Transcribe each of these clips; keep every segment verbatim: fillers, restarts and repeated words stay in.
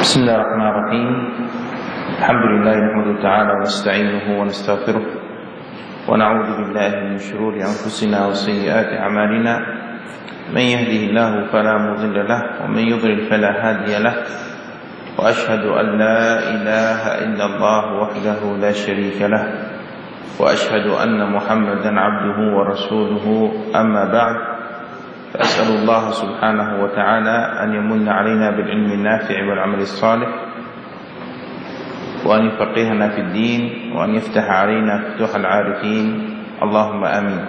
بسم الله الرحمن الرحيم. الحمد لله نحمده تعالى ونستعينه ونستغفره ونعوذ بالله من شرور أنفسنا وسيئات أعمالنا، من يهده الله فلا مضل له ومن يضلل فلا هادي له، وأشهد أن لا إله إلا الله وحده لا شريك له، وأشهد أن محمدا عبده ورسوله. أما بعد، فأسأل الله سبحانه وتعالى أن يمن علينا بالعلم النافع والعمل الصالح، وأن يفقهنا في الدين، وأن يفتح علينا فتوح العارفين، اللهم آمين.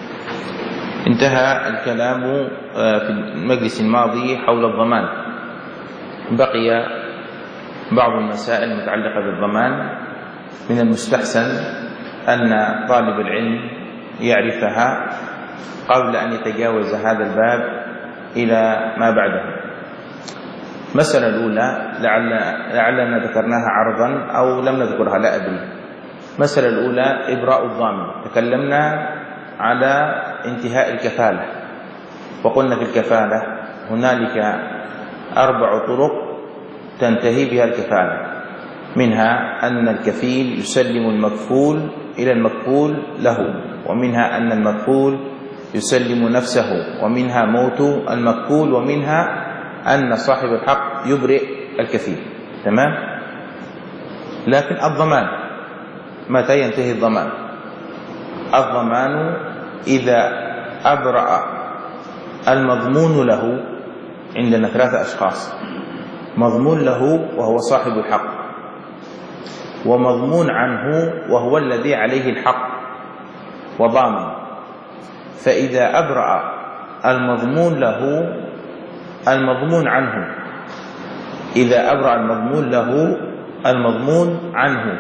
انتهى الكلام في المجلس الماضي حول الضمان، بقي بعض المسائل المتعلقة بالضمان. من المستحسن أن طالب العلم يعرفها قبل أن يتجاوز هذا الباب إلى ما بعده. المسألة الأولى لعل لعلنا ذكرناها عرضا أو لم نذكرها، لا أدري. المسألة الأولى إبراء الضامن. تكلمنا على انتهاء الكفالة، وقلنا في الكفالة هنالك أربع طرق تنتهي بها الكفالة، منها أن الكفيل يسلم المكفول إلى المكفول له، ومنها أن المكفول يسلم نفسه، ومنها موت المكفول، ومنها أن صاحب الحق يبرئ الكفيل. تمام؟ لكن الضمان متى ينتهي الضمان؟ الضمان إذا أبرأ المضمون له. عندنا ثلاثة أشخاص: مضمون له وهو صاحب الحق، ومضمون عنه وهو الذي عليه الحق، وضامن. فإذا أبرأ المضمون له المضمون عنه إذا أبرأ المضمون له المضمون عنه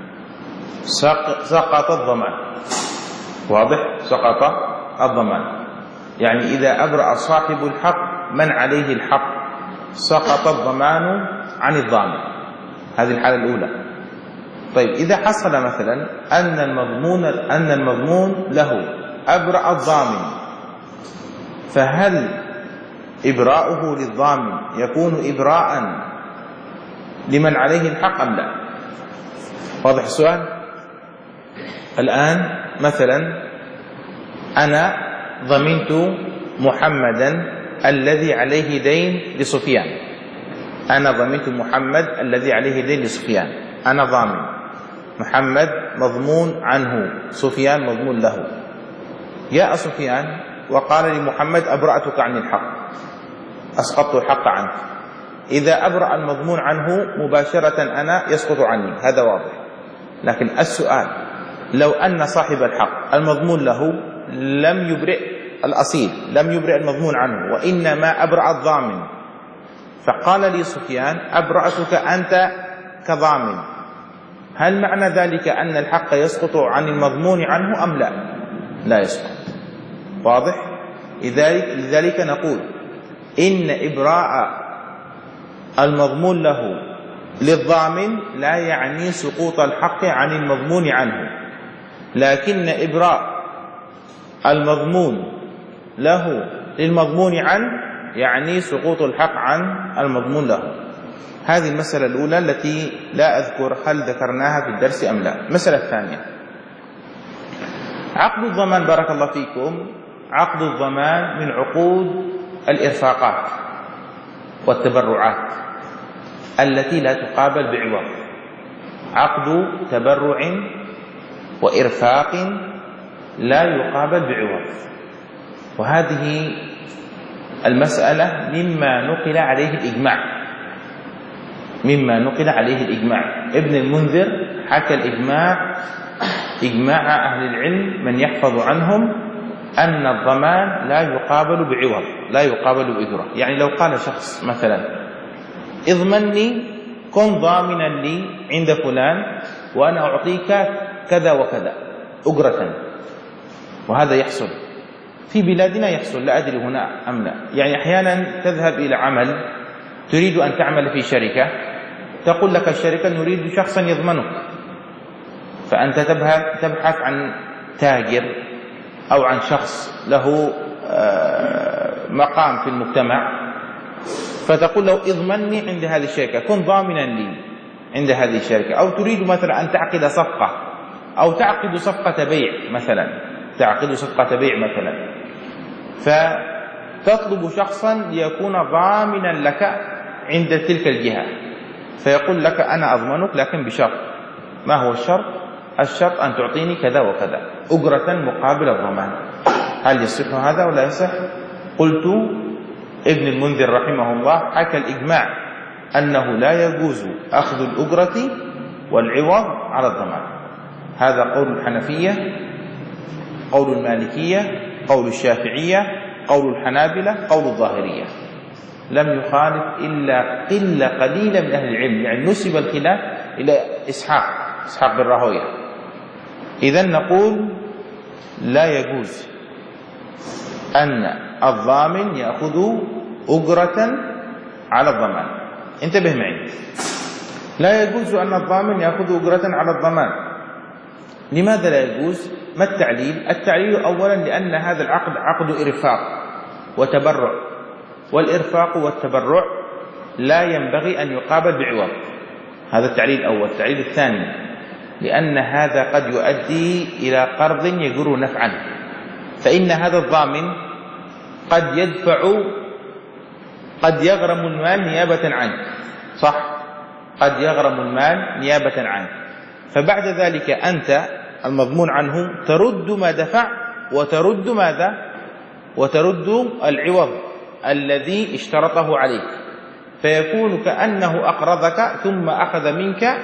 سقط الضمان. واضح؟ سقط الضمان. يعني إذا أبرأ صاحب الحق من عليه الحق سقط الضمان عن الضامن. هذه الحالة الأولى. طيب، إذا حصل مثلا أن المضمون أن المضمون له أبرأ الضامن، فهل إبراؤه للضامن يكون إبراء لمن عليه الحق أم لا؟ واضح السؤال؟ الآن مثلا أنا ضمنت محمدا الذي عليه دين لسفيان. أنا ضمنت محمد الذي عليه دين لسفيان. أنا ضامن، محمد مضمون عنه، سفيان مضمون له. جاء سفيان وقال لمحمد: أبرأتك عن الحق، أسقطت الحق عنك. إذا أبرأ المضمون عنه مباشرة أنا يسقط عني، هذا واضح. لكن السؤال: لو أن صاحب الحق المضمون له لم يبرئ الأصيل، لم يبرئ المضمون عنه، وإنما أبرأ الضامن، فقال لي سفيان: أبرأتك أنت كضامن، هل معنى ذلك أن الحق يسقط عن المضمون عنه أم لا؟ لا يسقط. واضح؟ لذلك نقول إن إبراء المضمون له للضامن لا يعني سقوط الحق عن المضمون عنه، لكن إبراء المضمون له للمضمون عنه يعني سقوط الحق عن المضمون له. هذه المسألة الأولى التي لا أذكر هل ذكرناها في الدرس أم لا. المسألة الثانية: عقد الضمان. بارك الله فيكم. عقد الضمان من عقود الإرفاقات والتبرعات التي لا تقابل بعوض. عقد تبرع وإرفاق لا يقابل بعوض. وهذه المسألة مما نقل عليه الإجماع مما نقل عليه الإجماع ابن المنذر حكى الإجماع، إجماع أهل العلم من يحفظ عنهم أن الضمان لا يقابل بعوض، لا يقابل بأجرة. يعني لو قال شخص مثلا: اضمنني، كن ضامنا لي عند فلان وأنا أعطيك كذا وكذا أجرة، وهذا يحصل في بلادنا، يحصل، لا أدري هنا أم لا. يعني أحيانا تذهب إلى عمل، تريد أن تعمل في شركة، تقول لك الشركة: نريد شخصا يضمنك، فأنت تبحث عن تاجر أو عن شخص له مقام في المجتمع، فتقول له اضمني عند هذه الشركة، كن ضامنا لي عند هذه الشركة. أو تريد مثلا أن تعقد صفقة أو تعقد صفقة بيع مثلا تعقد صفقة بيع مثلا فتطلب شخصا ليكون ضامنا لك عند تلك الجهة، فيقول لك أنا أضمنك لكن بشرط. ما هو الشرط؟ الشرط أن تعطيني كذا وكذا أجرة مقابل الضمان. هل يصح هذا ولا يصح؟ قلت ابن المنذر رحمه الله حكى الإجماع أنه لا يجوز أخذ الأجرة والعوض على الضمان. هذا قول الحنفية، قول المالكية، قول الشافعية، قول الحنابلة، قول الظاهرية. لم يخالف إلا قلة قليلة من أهل العلم، يعني نسب الخلاف إلى إسحاق إسحاق بن راهويه. إذن نقول لا يجوز أن الضامن يأخذ أجرة على الضمان. انتبه معي، لا يجوز أن الضامن يأخذ أجرة على الضمان. لماذا لا يجوز؟ ما التعليل؟ التعليل أولا لأن هذا العقد عقد إرفاق وتبرع، والإرفاق والتبرع لا ينبغي أن يقابل بعوض. هذا التعليل الأول. التعليل الثاني لأن هذا قد يؤدي إلى قرض يجر نفعا، فإن هذا الضامن قد يدفع قد يغرم المال نيابة عنه، صح؟ قد يغرم المال نيابة عنه، فبعد ذلك أنت المضمون عنه ترد ما دفع وترد ماذا؟ وترد العوض الذي اشترطه عليك، فيكون كأنه أقرضك ثم أخذ منك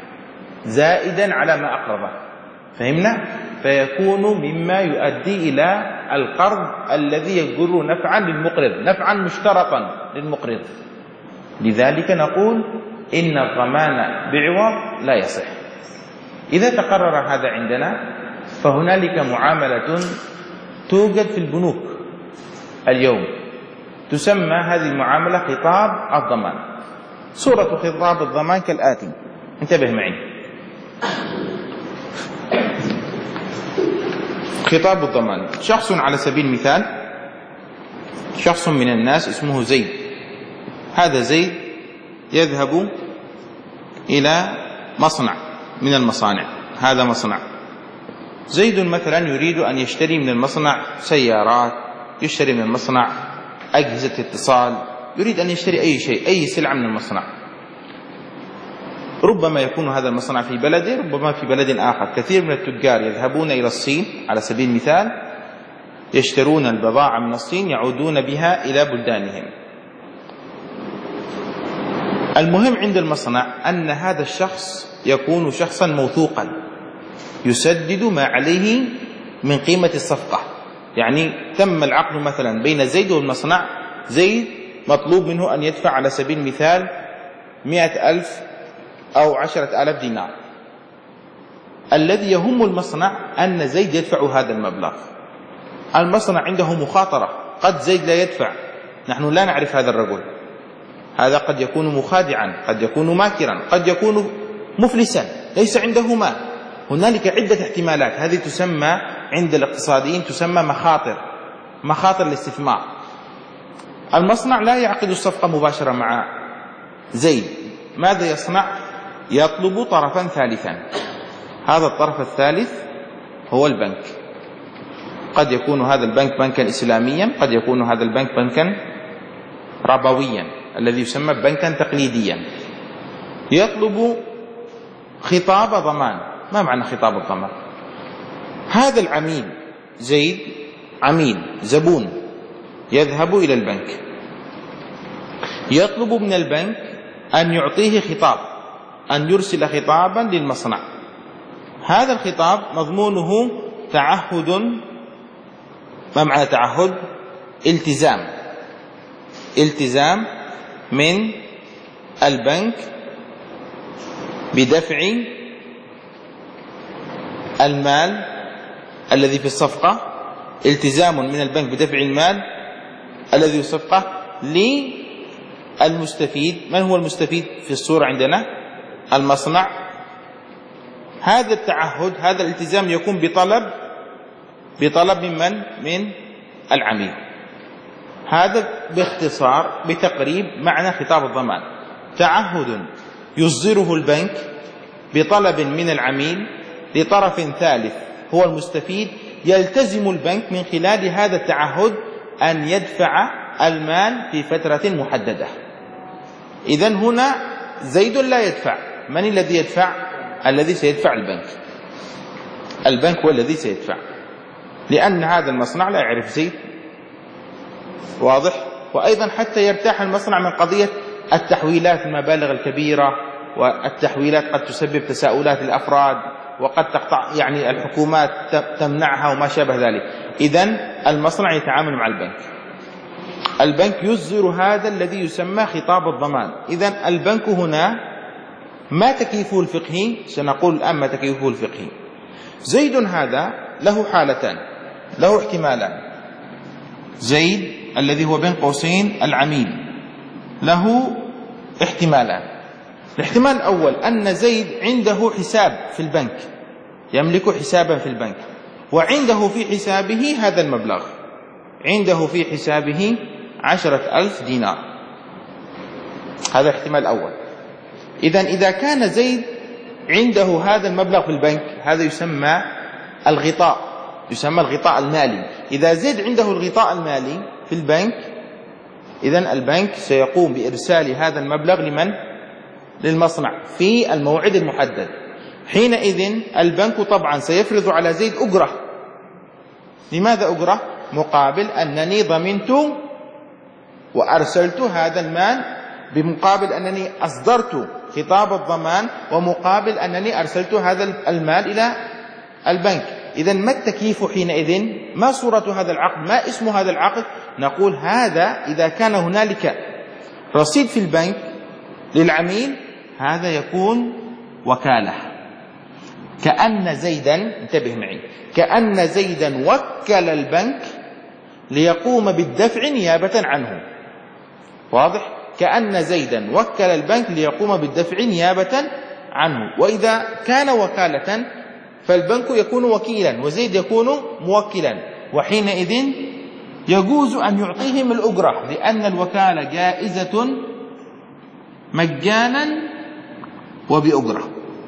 زائدا على ما أقرضه. فهمنا؟ فيكون مما يؤدي إلى القرض الذي يجر نفعا للمقرض، نفعا مشترطا للمقرض. لذلك نقول إن الضمان بعوض لا يصح. إذا تقرر هذا عندنا فهنالك معاملة توجد في البنوك اليوم تسمى هذه المعاملة خطاب الضمان. صورة خطاب الضمان كالآتي، انتبه معي. خطاب الضمان، شخص على سبيل المثال شخص من الناس اسمه زيد. هذا زيد يذهب إلى مصنع من المصانع، هذا مصنع. زيد مثلا يريد أن يشتري من المصنع سيارات، يشتري من المصنع أجهزة اتصال، يريد أن يشتري أي شيء، أي سلعة من المصنع. ربما يكون هذا المصنع في بلده، ربما في بلد آخر. كثير من التجار يذهبون إلى الصين على سبيل المثال، يشترون البضاعة من الصين يعودون بها إلى بلدانهم. المهم عند المصنع أن هذا الشخص يكون شخصا موثوقا يسدد ما عليه من قيمة الصفقة. يعني تم العقد مثلا بين زيد والمصنع، زيد مطلوب منه أن يدفع على سبيل المثال مئة ألف أو عشرة آلاف دينار. الذي يهم المصنع أن زيد يدفع هذا المبلغ. المصنع عنده مخاطرة، قد زيد لا يدفع، نحن لا نعرف هذا الرجل، هذا قد يكون مخادعا، قد يكون ماكرا، قد يكون مفلسا ليس عنده مال. هنالك عدة احتمالات، هذه تسمى عند الاقتصاديين تسمى مخاطر مخاطر الاستثمار. المصنع لا يعقد الصفقة مباشرة مع زيد، ماذا يصنع؟ يطلب طرفا ثالثا. هذا الطرف الثالث هو البنك. قد يكون هذا البنك بنكا إسلاميا، قد يكون هذا البنك بنكا ربويا الذي يسمى بنكا تقليديا. يطلب خطاب ضمان. ما معنى خطاب الضمان؟ هذا العميل زيد عميل زبون يذهب إلى البنك، يطلب من البنك أن يعطيه خطاب، أن يرسل خطابا للمصنع. هذا الخطاب مضمونه تعهد. ما معنى تعهد؟ التزام التزام من البنك بدفع المال الذي في الصفقة، التزام من البنك بدفع المال الذي في الصفقة للمستفيد. من هو المستفيد في الصورة عندنا؟ المصنع. هذا التعهد، هذا الالتزام يكون بطلب بطلب من من؟ من العميل. هذا باختصار بتقريب معنى خطاب الضمان: تعهد يصدره البنك بطلب من العميل لطرف ثالث هو المستفيد، يلتزم البنك من خلال هذا التعهد أن يدفع المال في فترة محددة. إذن هنا زيد لا يدفع. من الذي يدفع؟ الذي سيدفع البنك. البنك هو الذي سيدفع، لأن هذا المصنع لا يعرف زيد. واضح؟ وأيضا حتى يرتاح المصنع من قضية التحويلات المبالغ الكبيرة، والتحويلات قد تسبب تساؤلات الأفراد، وقد تقطع يعني الحكومات تمنعها وما شابه ذلك. إذن المصنع يتعامل مع البنك. البنك يصدر هذا الذي يسمى خطاب الضمان. إذن البنك هنا ما تكييفه الفقهي؟ سنقول الآن ما تكييفه الفقهي. زيد هذا له حالتان، له احتمالان. زيد الذي هو بين قوسين العميل له احتمالان. الاحتمال الأول أن زيد عنده حساب في البنك، يملك حسابا في البنك، وعنده في حسابه هذا المبلغ، عنده في حسابه عشرة ألف دينار. هذا الاحتمال الأول. إذن إذا كان زيد عنده هذا المبلغ في البنك، هذا يسمى الغطاء، يسمى الغطاء المالي. إذا زيد عنده الغطاء المالي في البنك، إذن البنك سيقوم بإرسال هذا المبلغ لمن؟ للمصنع في الموعد المحدد. حينئذ البنك طبعا سيفرض على زيد أجرة. لماذا أجرة؟ مقابل أنني ضمنت وأرسلت هذا المال، بمقابل أنني أصدرت خطاب الضمان، ومقابل أنني أرسلت هذا المال إلى البنك. إذن ما التكييف حينئذ؟ ما صورة هذا العقد؟ ما اسم هذا العقد؟ نقول هذا إذا كان هنالك رصيد في البنك للعميل، هذا يكون وكالة. كأن زيدا، انتبه معي، كأن زيدا وكل البنك ليقوم بالدفع نيابة عنه. واضح؟ كأن زيدا وكل البنك ليقوم بالدفع نيابة عنه. وإذا كان وكالة فالبنك يكون وكيلا وزيد يكون موكلا، وحينئذ يجوز أن يعطيهم الأجرة، لأن الوكالة جائزة مجانا وبأجرة.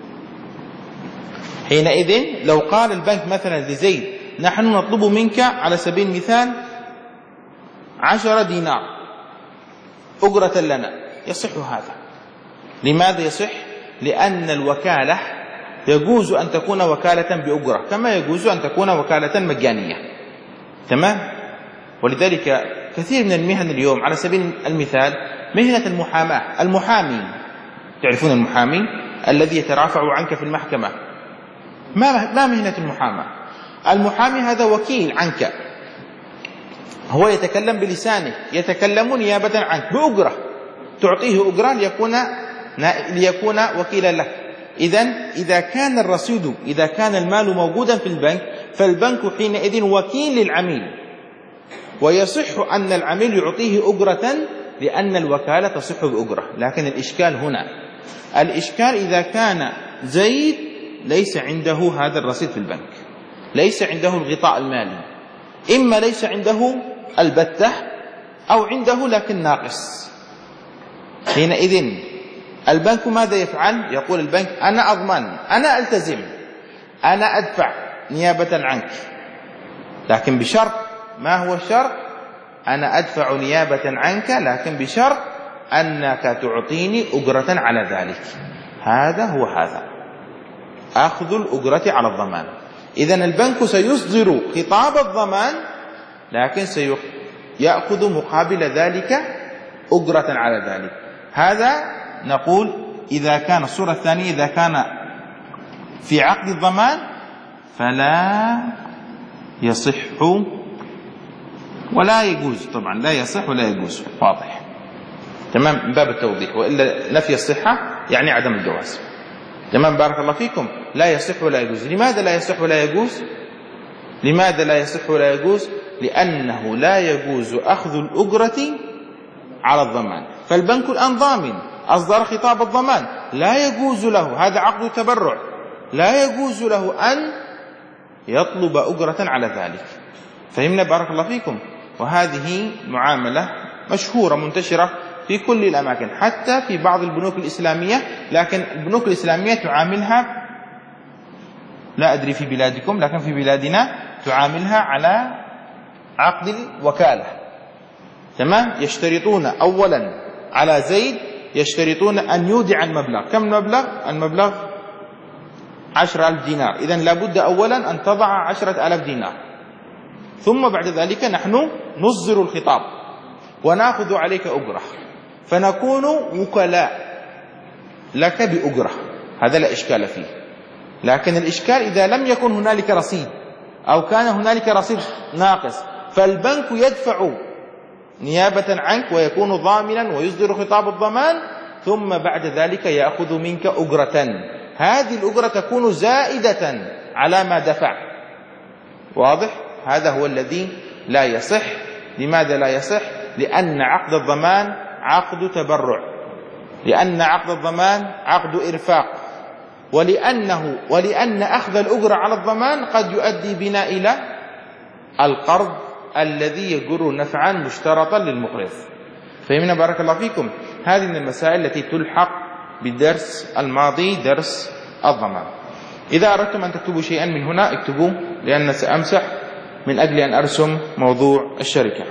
حينئذ لو قال البنك مثلا لزيد: نحن نطلب منك على سبيل المثال عشرة دينار أجرة لنا، يصح هذا. لماذا يصح؟ لأن الوكالة يجوز أن تكون وكالة بأجرة، كما يجوز أن تكون وكالة مجانية. تمام؟ ولذلك كثير من المهن اليوم، على سبيل المثال مهنة المحاماة، المحامي، تعرفون المحامي الذي يترافع عنك في المحكمة، ما ما مهنة المحاماة؟ المحامي هذا وكيل عنك، هو يتكلم بلسانه، يتكلم نيابة عنك بأجرة، تعطيه أجرة ليكون ليكون وكيلا لك. إذن إذا كان الرصيد، إذا كان المال موجودا في البنك، فالبنك حينئذ وكيل للعميل، ويصح أن العميل يعطيه أجرة، لأن الوكالة تصح بأجرة. لكن الإشكال هنا، الإشكال إذا كان زيد ليس عنده هذا الرصيد في البنك، ليس عنده الغطاء المالي، إما ليس عنده البتة أو عنده لكن ناقص. حينئذ البنك ماذا يفعل؟ يقول البنك: أنا أضمن، أنا ألتزم، أنا أدفع نيابة عنك، لكن بشرط. ما هو الشرط؟ أنا أدفع نيابة عنك لكن بشرط أنك تعطيني أجرة على ذلك. هذا هو هذا، أخذ الأجرة على الضمان. إذن البنك سيصدر خطاب الضمان، لكن سيأخذ مقابل ذلك أجرة على ذلك. هذا نقول إذا كان الصورة الثانية، إذا كان في عقد الضمان فلا يصح ولا يجوز. طبعا لا يصح ولا يجوز، واضح؟ تمام، من باب التوضيح، وإلا نفي الصحة يعني عدم الجواز. تمام، بارك الله فيكم. لا يصح ولا يجوز. لماذا لا يصح ولا يجوز؟ لماذا لا يصح ولا يجوز؟ لأنه لا يجوز أخذ الأجرة على الضمان. فالبنك الآن ضامن، أصدر خطاب الضمان، لا يجوز له، هذا عقد تبرع، لا يجوز له أن يطلب أجرة على ذلك. فهمنا بارك الله فيكم؟ وهذه معاملة مشهورة منتشرة في كل الأماكن، حتى في بعض البنوك الإسلامية، لكن البنوك الإسلامية تعاملها، لا أدري في بلادكم، لكن في بلادنا تعاملها على عقد الوكالة. تمام؟ يشترطون أولا على زيد، يشترطون أن يودع المبلغ. كم المبلغ؟ المبلغ عشرة ألف دينار. إذن لابد أولا أن تضع عشرة ألاف دينار، ثم بعد ذلك نحن نصدر الخطاب ونأخذ عليك أجرة، فنكون وكلاء لك بأجرة. هذا لا إشكال فيه. لكن الإشكال إذا لم يكن هنالك رصيد، أو كان هنالك رصيد ناقص، فالبنك يدفع نيابة عنك ويكون ضامنا ويصدر خطاب الضمان، ثم بعد ذلك يأخذ منك أجرة. هذه الأجرة تكون زائدة على ما دفع. واضح؟ هذا هو الذي لا يصح. لماذا لا يصح؟ لأن عقد الضمان عقد تبرع، لأن عقد الضمان عقد إرفاق، ولأنه ولأن أخذ الأجرة على الضمان قد يؤدي بنا إلى القرض الذي يجر نفعا مشترطا للمقرض. فهمنا بارك الله فيكم؟ هذه من المسائل التي تلحق بالدرس الماضي، درس الضمان. إذا أردتم أن تكتبوا شيئا من هنا اكتبوه، لأن سأمسح من أجل أن أرسم موضوع الشركة.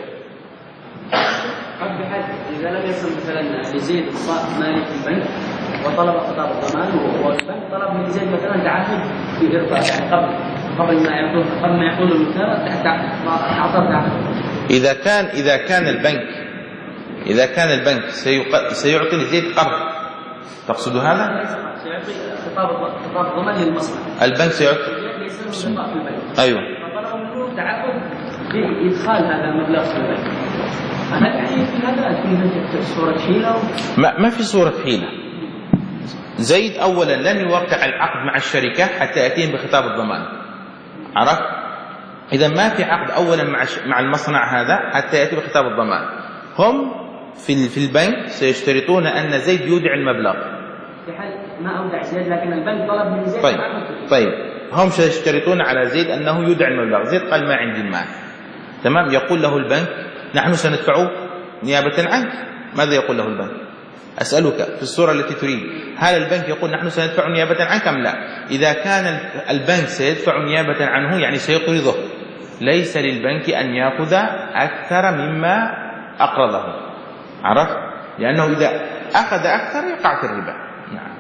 إذا لم يصل مثلا لزيد إقصاء مالي في البنك وطلب خطاب الضمان، والبنك طلب من زيد مثلا تعهد في إرفاق، يعني قبل قبل ما يعطوه قبل ما يعطوه المثال تحت أعطاه تعهد. إذا كان إذا كان البنك إذا كان البنك سيعطي لزيد قرض، تقصد هذا؟ سيعطي خطاب خطاب الضمان للمصنع. البنك سيعطي أيوه. فطلبوا منه تعهد بإدخال هذا المبلغ في البنك. أنا يعني في هذا في صورة حيلة. ما ما في صورة حيلة. زيد أولا لن يوقع العقد مع الشركة حتى يأتيهم بخطاب الضمان. عرفت؟ إذا ما في عقد أولا مع مع المصنع هذا حتى يأتي بخطاب الضمان. هم في في البنك سيشترطون أن زيد يودع المبلغ. في حال ما أودع زيد لكن البنك طلب من زيد. طيب طيب هم سيشترطون على زيد أنه يودع المبلغ. زيد قال ما عندي المال. تمام؟ يقول له البنك نحن سندفعه نيابة عنك. ماذا يقول له البنك؟ أسألك في الصورة التي تريد، هل البنك يقول نحن سندفع نيابة عنك أم لا؟ إذا كان البنك سيدفع نيابة عنه يعني سيقرضه، ليس للبنك أن يأخذ أكثر مما أقرضه. عرفت؟ لأنه إذا أخذ أكثر يقع في الربا. نعم.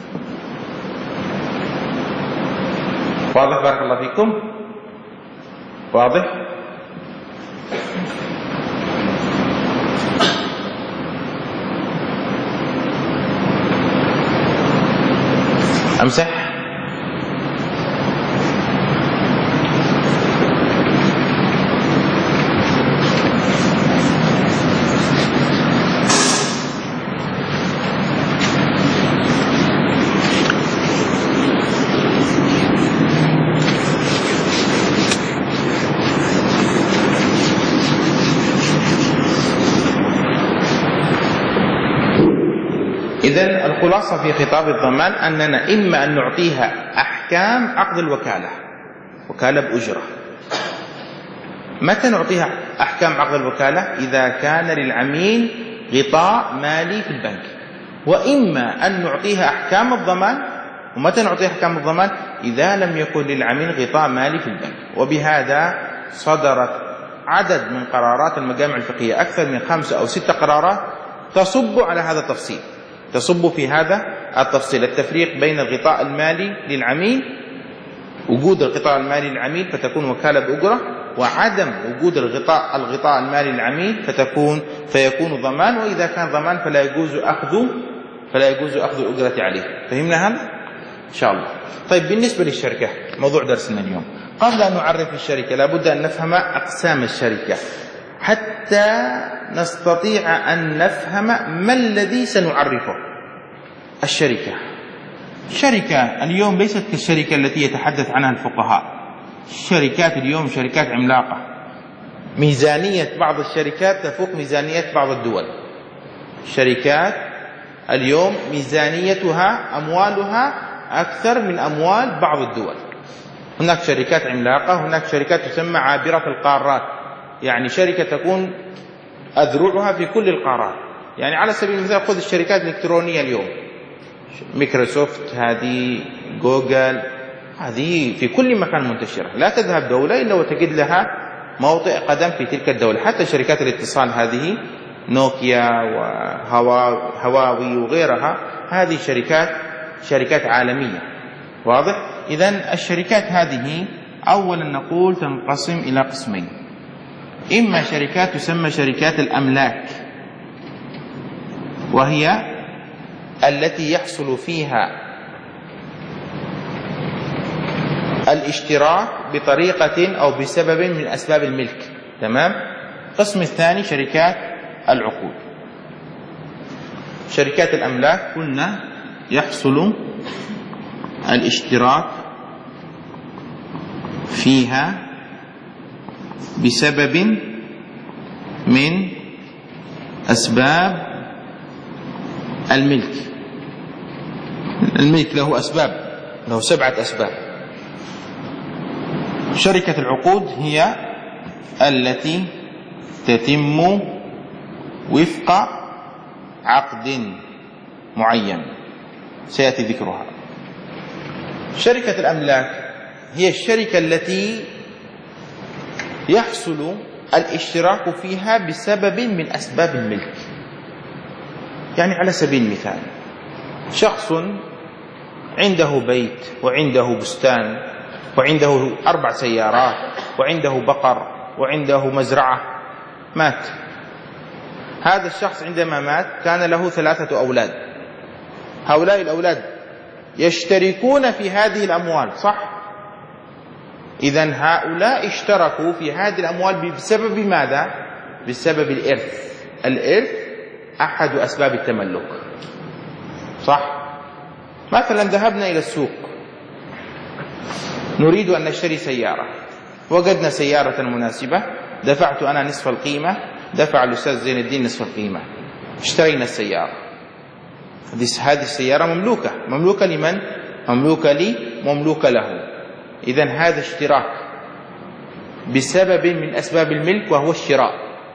واضح بارك الله فيكم؟ واضح؟ أمسح. إذن الخلاصة في خطاب الضمان أننا إما أن نعطيها أحكام عقد الوكالة، وكالة بأجرة. متى نعطيها أحكام عقد الوكالة؟ إذا كان للعميل غطاء مالي في البنك. وإما أن نعطيها أحكام الضمان. ومتى نعطيها أحكام الضمان؟ إذا لم يكن للعميل غطاء مالي في البنك. وبهذا صدرت عدد من قرارات المجامع الفقهية، أكثر من خمسة أو ستة قرارات تصب على هذا التفصيل، تصب في هذا التفصيل، التفريق بين الغطاء المالي للعميل، وجود الغطاء المالي للعميل فتكون وكالة بأجرة، وعدم وجود الغطاء الغطاء المالي للعميل فتكون فيكون ضمان. وإذا كان ضمان فلا يجوز أخذ فلا يجوز أخذ الأجرة عليه. فهمنا هذا إن شاء الله؟ طيب بالنسبة للشركة، موضوع درسنا اليوم، قبل أن نعرف الشركة لابد أن نفهم أقسام الشركة حتى نستطيع أن نفهم ما الذي سنعرفه. الشركة الشركة اليوم ليست كالشركة التي يتحدث عنها الفقهاء. الشركات اليوم شركات عملاقة، ميزانية بعض الشركات تفوق ميزانية بعض الدول. الشركات اليوم ميزانيتها أموالها أكثر من أموال بعض الدول. هناك شركات عملاقة، هناك شركات تسمى عابرة القارات، يعني شركة تكون أذرعها في كل القارات. يعني على سبيل المثال خذ الشركات الإلكترونية اليوم، مايكروسوفت، هذه جوجل، هذه في كل مكان منتشرة، لا تذهب دولة إلا وتجد لها موطئ قدم في تلك الدولة. حتى شركات الاتصال هذه نوكيا وهواوي وغيرها، هذه شركات شركات عالمية. واضح؟ إذن الشركات هذه أولا نقول تنقسم إلى قسمين: إما شركات تسمى شركات الأملاك، وهي التي يحصل فيها الاشتراك بطريقة أو بسبب من أسباب الملك. تمام؟ القسم الثاني شركات العقود. شركات الأملاك قلنا يحصل الاشتراك فيها بسبب من أسباب الملك. الملك له أسباب، له سبعة أسباب. شركة العقود هي التي تتم وفق عقد معين سيأتي ذكرها. شركة الأملاك هي الشركة التي يحصل الاشتراك فيها بسبب من أسباب الملك. يعني على سبيل المثال شخص عنده بيت وعنده بستان وعنده أربع سيارات وعنده بقر وعنده مزرعة، مات. هذا الشخص عندما مات كان له ثلاثة أولاد، هؤلاء الأولاد يشتركون في هذه الأموال، صح؟ إذن هؤلاء اشتركوا في هذه الأموال بسبب ماذا؟ بسبب الإرث. الإرث أحد أسباب التملك، صح؟ مثلا ذهبنا إلى السوق نريد أن نشتري سيارة، وجدنا سيارة مناسبة، دفعت أنا نصف القيمة، دفع الأستاذ زين الدين نصف القيمة، اشترينا السيارة. هذه السيارة مملوكة، مملوكة لمن؟ مملوكة لي، مملوكة له. إذن هذا اشتراك بسبب من أسباب الملك وهو الشراء.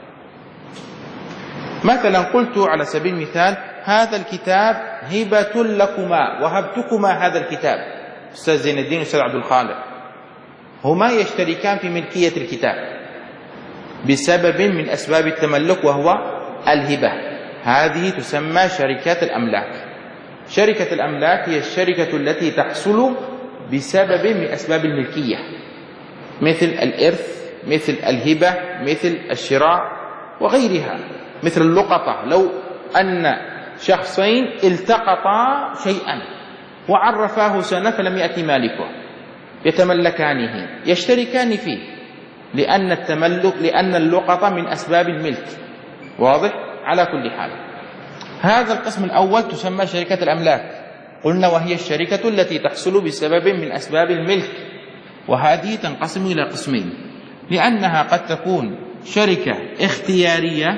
مثلا قلت على سبيل المثال هذا الكتاب هبة لكما، وهبتكما هذا الكتاب، أستاذ زين الدين وأستاذ عبد الخالق، هما يشتركان في ملكية الكتاب بسبب من أسباب التملك وهو الهبة. هذه تسمى شركات الأملاك. شركة الأملاك هي الشركة التي تحصل بسبب من أسباب الملكية، مثل الإرث، مثل الهبة، مثل الشراء وغيرها، مثل اللقطة. لو أن شخصين التقطا شيئا وعرفاه سنة فلم يأتي مالكه، يتملكانه، يشتركان فيه، لأن التملك لأن اللقطة من أسباب الملك. واضح؟ على كل حال هذا القسم الأول تسمى شركة الأملاك، قلنا وهي الشركة التي تحصل بسبب من أسباب الملك. وهذه تنقسم إلى قسمين، لأنها قد تكون شركة اختيارية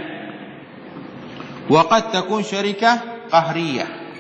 وقد تكون شركة قهرية.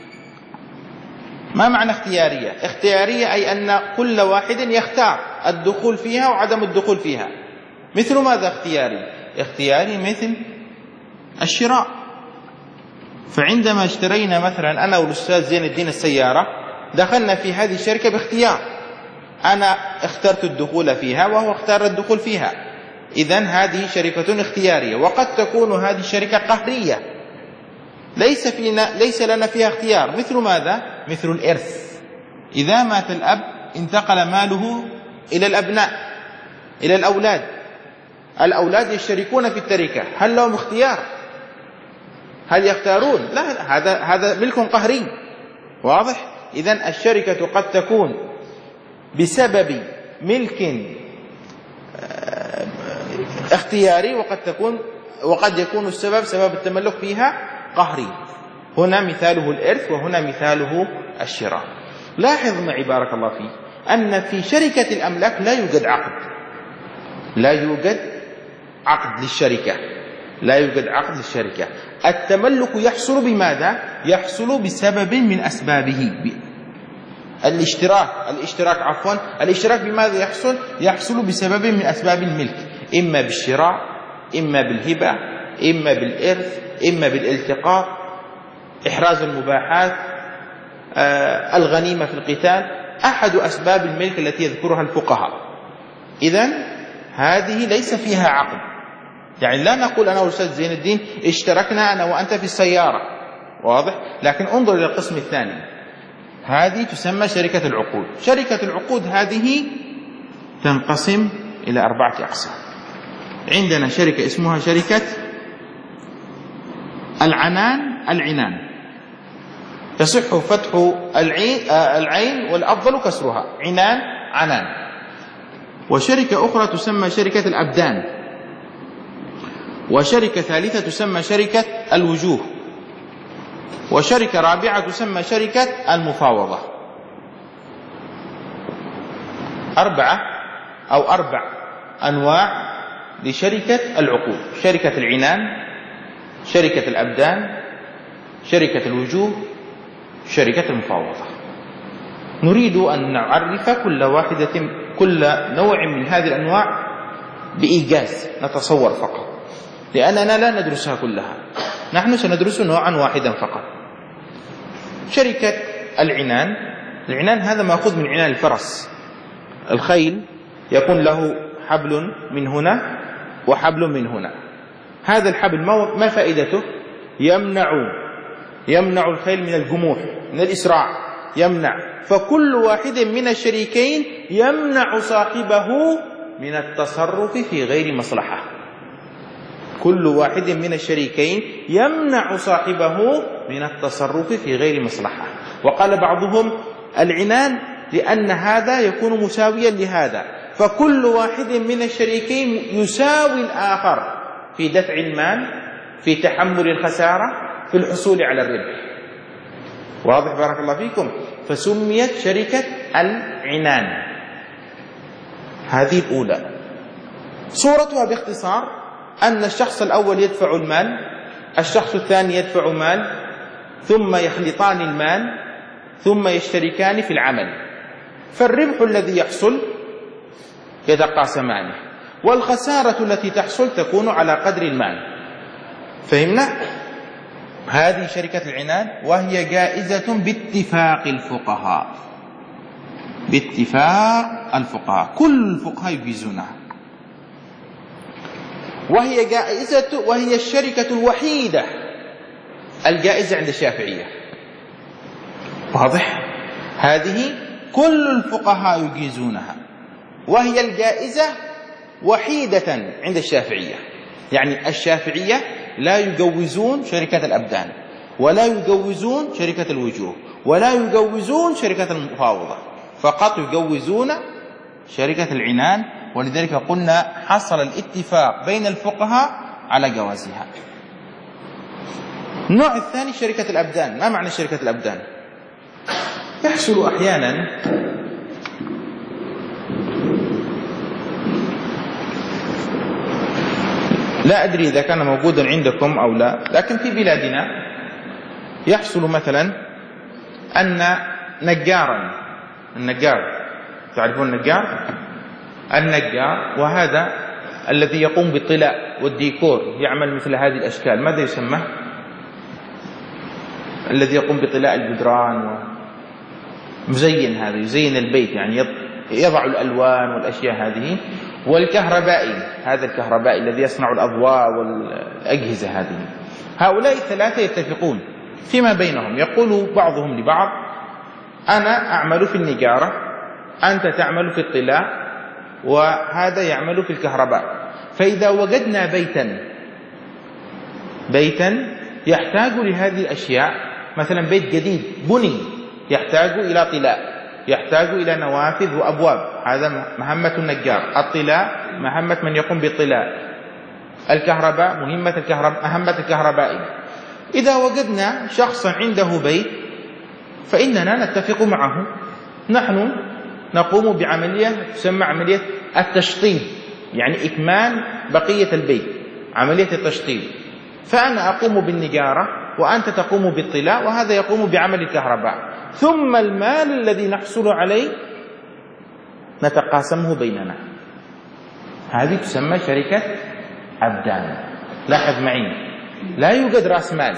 ما معنى اختيارية؟ اختيارية أي أن كل واحد يختار الدخول فيها وعدم الدخول فيها. مثل ماذا اختياري؟ اختياري مثل الشراء. فعندما اشترينا مثلا أنا والأستاذ زين الدين السيارة، دخلنا في هذه الشركة باختيار، أنا اخترت الدخول فيها وهو اختار الدخول فيها. إذن هذه شركة اختيارية. وقد تكون هذه الشركة قهرية، ليس فينا ليس لنا فيها اختيار. مثل ماذا؟ مثل الإرث. إذا مات الأب انتقل ماله إلى الأبناء، إلى الأولاد. الأولاد يشتركون في التركة، هل لهم اختيار؟ هل يختارون؟ لا، هذا هذا ملك قهري. واضح؟ إذن الشركة قد تكون بسبب ملك اختياري، وقد تكون وقد يكون السبب سبب التملك فيها قهري. هنا مثاله الإرث وهنا مثاله الشراء. لاحظ معي بارك الله فيك أن في شركة الأملاك لا يوجد عقد، لا يوجد عقد للشركة، لا يوجد عقد للشركة. التملك يحصل بماذا؟ يحصل بسبب من أسبابه. الاشتراك الاشتراك عفوا الاشتراك بماذا يحصل؟ يحصل بسبب من أسباب الملك، إما بالشراء إما بالهبة، إما بالإرث، إما بالالتقاط، إحراز المباحات، آه، الغنيمة في القتال، أحد أسباب الملك التي يذكرها الفقهاء. إذن هذه ليس فيها عقد، يعني لا نقول أنا والأستاذ زين الدين اشتركنا أنا وأنت في السيارة، واضح؟ لكن انظر إلى القسم الثاني، هذه تسمى شركة العقود. شركة العقود هذه تنقسم إلى أربعة أقسام. عندنا شركة اسمها شركة العنان العنان، يصح فتح العين, العين والأفضل كسرها، عنان عنان. وشركة أخرى تسمى شركة الأبدان، وشركة ثالثة تسمى شركة الوجوه، وشركة رابعة تسمى شركة المفاوضة. أربعة أو أربع أنواع لشركة العقود: شركة العنان، شركة الأبدان، شركة الوجوه، شركة المفاوضة. نريد أن نعرف كل واحدة كل نوع من هذه الأنواع بإيجاز، نتصور فقط، لأننا لا ندرسها كلها، نحن سندرس نوعا واحدا فقط. شركة العنان، العنان هذا مأخوذ من عنان الفرس. الخيل يكون له حبل من هنا وحبل من هنا، هذا الحبل ما فائدته؟ يمنع يمنع الخيل من الجموح، من الإسراع، يمنع. فكل واحد من الشريكين يمنع صاحبه من التصرف في غير مصلحة. كل واحد من الشريكين يمنع صاحبه من التصرف في غير مصلحة. وقال بعضهم العنان لأن هذا يكون مساويا لهذا، فكل واحد من الشريكين يساوي الآخر في دفع المال، في تحمل الخسارة، في الحصول على الربح. واضح؟ بارك الله فيكم. فسميت شركة العنان. هذه الأولى. صورتها باختصار أن الشخص الأول يدفع المال، الشخص الثاني يدفع مال، ثم يخلطان المال، ثم يشتركان في العمل، فالربح الذي يحصل يتقاسمان، والخسارة التي تحصل تكون على قدر المال. فهمنا؟ هذه شركة العنان، وهي جائزة باتفاق الفقهاء، باتفاق الفقهاء، كل الفقهاء يجيزونها. وهي جائزة، وهي الشركة الوحيدة الجائزة عند الشافعية. واضح؟ هذه كل الفقهاء يجيزونها، وهي الجائزة وحيدة عند الشافعية. يعني الشافعية لا يجوزون شركة الأبدان، ولا يجوزون شركة الوجوه، ولا يجوزون شركة المفاوضة، فقط يجوزون شركة العنان. ولذلك قلنا حصل الاتفاق بين الفقهاء على جوازها. النوع الثاني شركة الأبدان. ما معنى شركة الأبدان؟ يحصل أحيانا لا أدري إذا كان موجودا عندكم أو لا، لكن في بلادنا يحصل مثلا أن نجارا، النجار، تعرفون النجار؟ النجار، وهذا الذي يقوم بالطلاء والديكور، يعمل مثل هذه الأشكال، ماذا يسمى؟ الذي يقوم بطلاء الجدران ومزين، هذا يزين البيت، يعني يضع الألوان والأشياء هذه. والكهربائي، هذا الكهربائي الذي يصنع الأضواء والأجهزة هذه. هؤلاء الثلاثة يتفقون فيما بينهم، يقول بعضهم لبعض أنا أعمل في النجارة، أنت تعمل في الطلاء، وهذا يعمل في الكهرباء. فإذا وجدنا بيتا بيتا يحتاج لهذه الأشياء، مثلا بيت جديد بني يحتاج إلى طلاء، يحتاج إلى نوافذ وأبواب، هذا مهمة النجار. الطلاء مهمة من يقوم بالطلاء. الكهرباء مهمة الكهرباء، مهمة الكهربائي. إذا وجدنا شخصا عنده بيت فإننا نتفق معه، نحن نقوم بعملية تسمى عملية التشطيب، يعني إكمال بقية البيت، عملية التشطيب. فأنا أقوم بالنجارة وأنت تقوم بالطلاء، وهذا يقوم بعمل الكهرباء، ثم المال الذي نحصل عليه نتقاسمه بيننا. هذه تسمى شركة أبدان. لاحظ معي، لا يوجد رأس مال،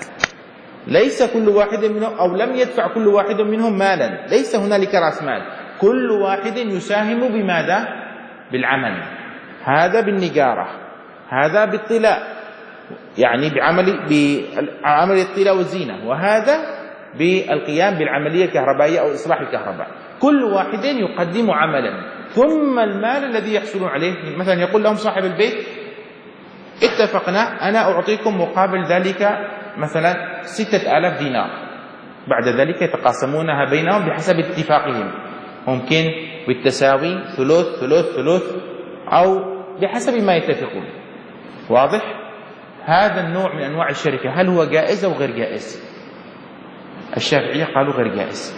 ليس كل واحد منهم أو لم يدفع كل واحد منهم مالا، ليس هنالك رأس مال، كل واحد يساهم بماذا؟ بالعمل، هذا بالنجارة، هذا بالطلاء، يعني بعمل بعمل الطلاء والزينة، وهذا بالقيام بالعملية الكهربائية أو إصلاح الكهرباء. كل واحد يقدم عملا، ثم المال الذي يحصلون عليه، مثلا يقول لهم صاحب البيت اتفقنا أنا أعطيكم مقابل ذلك مثلا ستة آلاف دينار، بعد ذلك يتقاسمونها بينهم بحسب اتفاقهم، ممكن بالتساوي ثلث ثلث ثلث أو بحسب ما يتفقون. واضح؟ هذا النوع من أنواع الشركة هل هو جائز أو غير جائز؟ الشافعية قالوا غير جائز.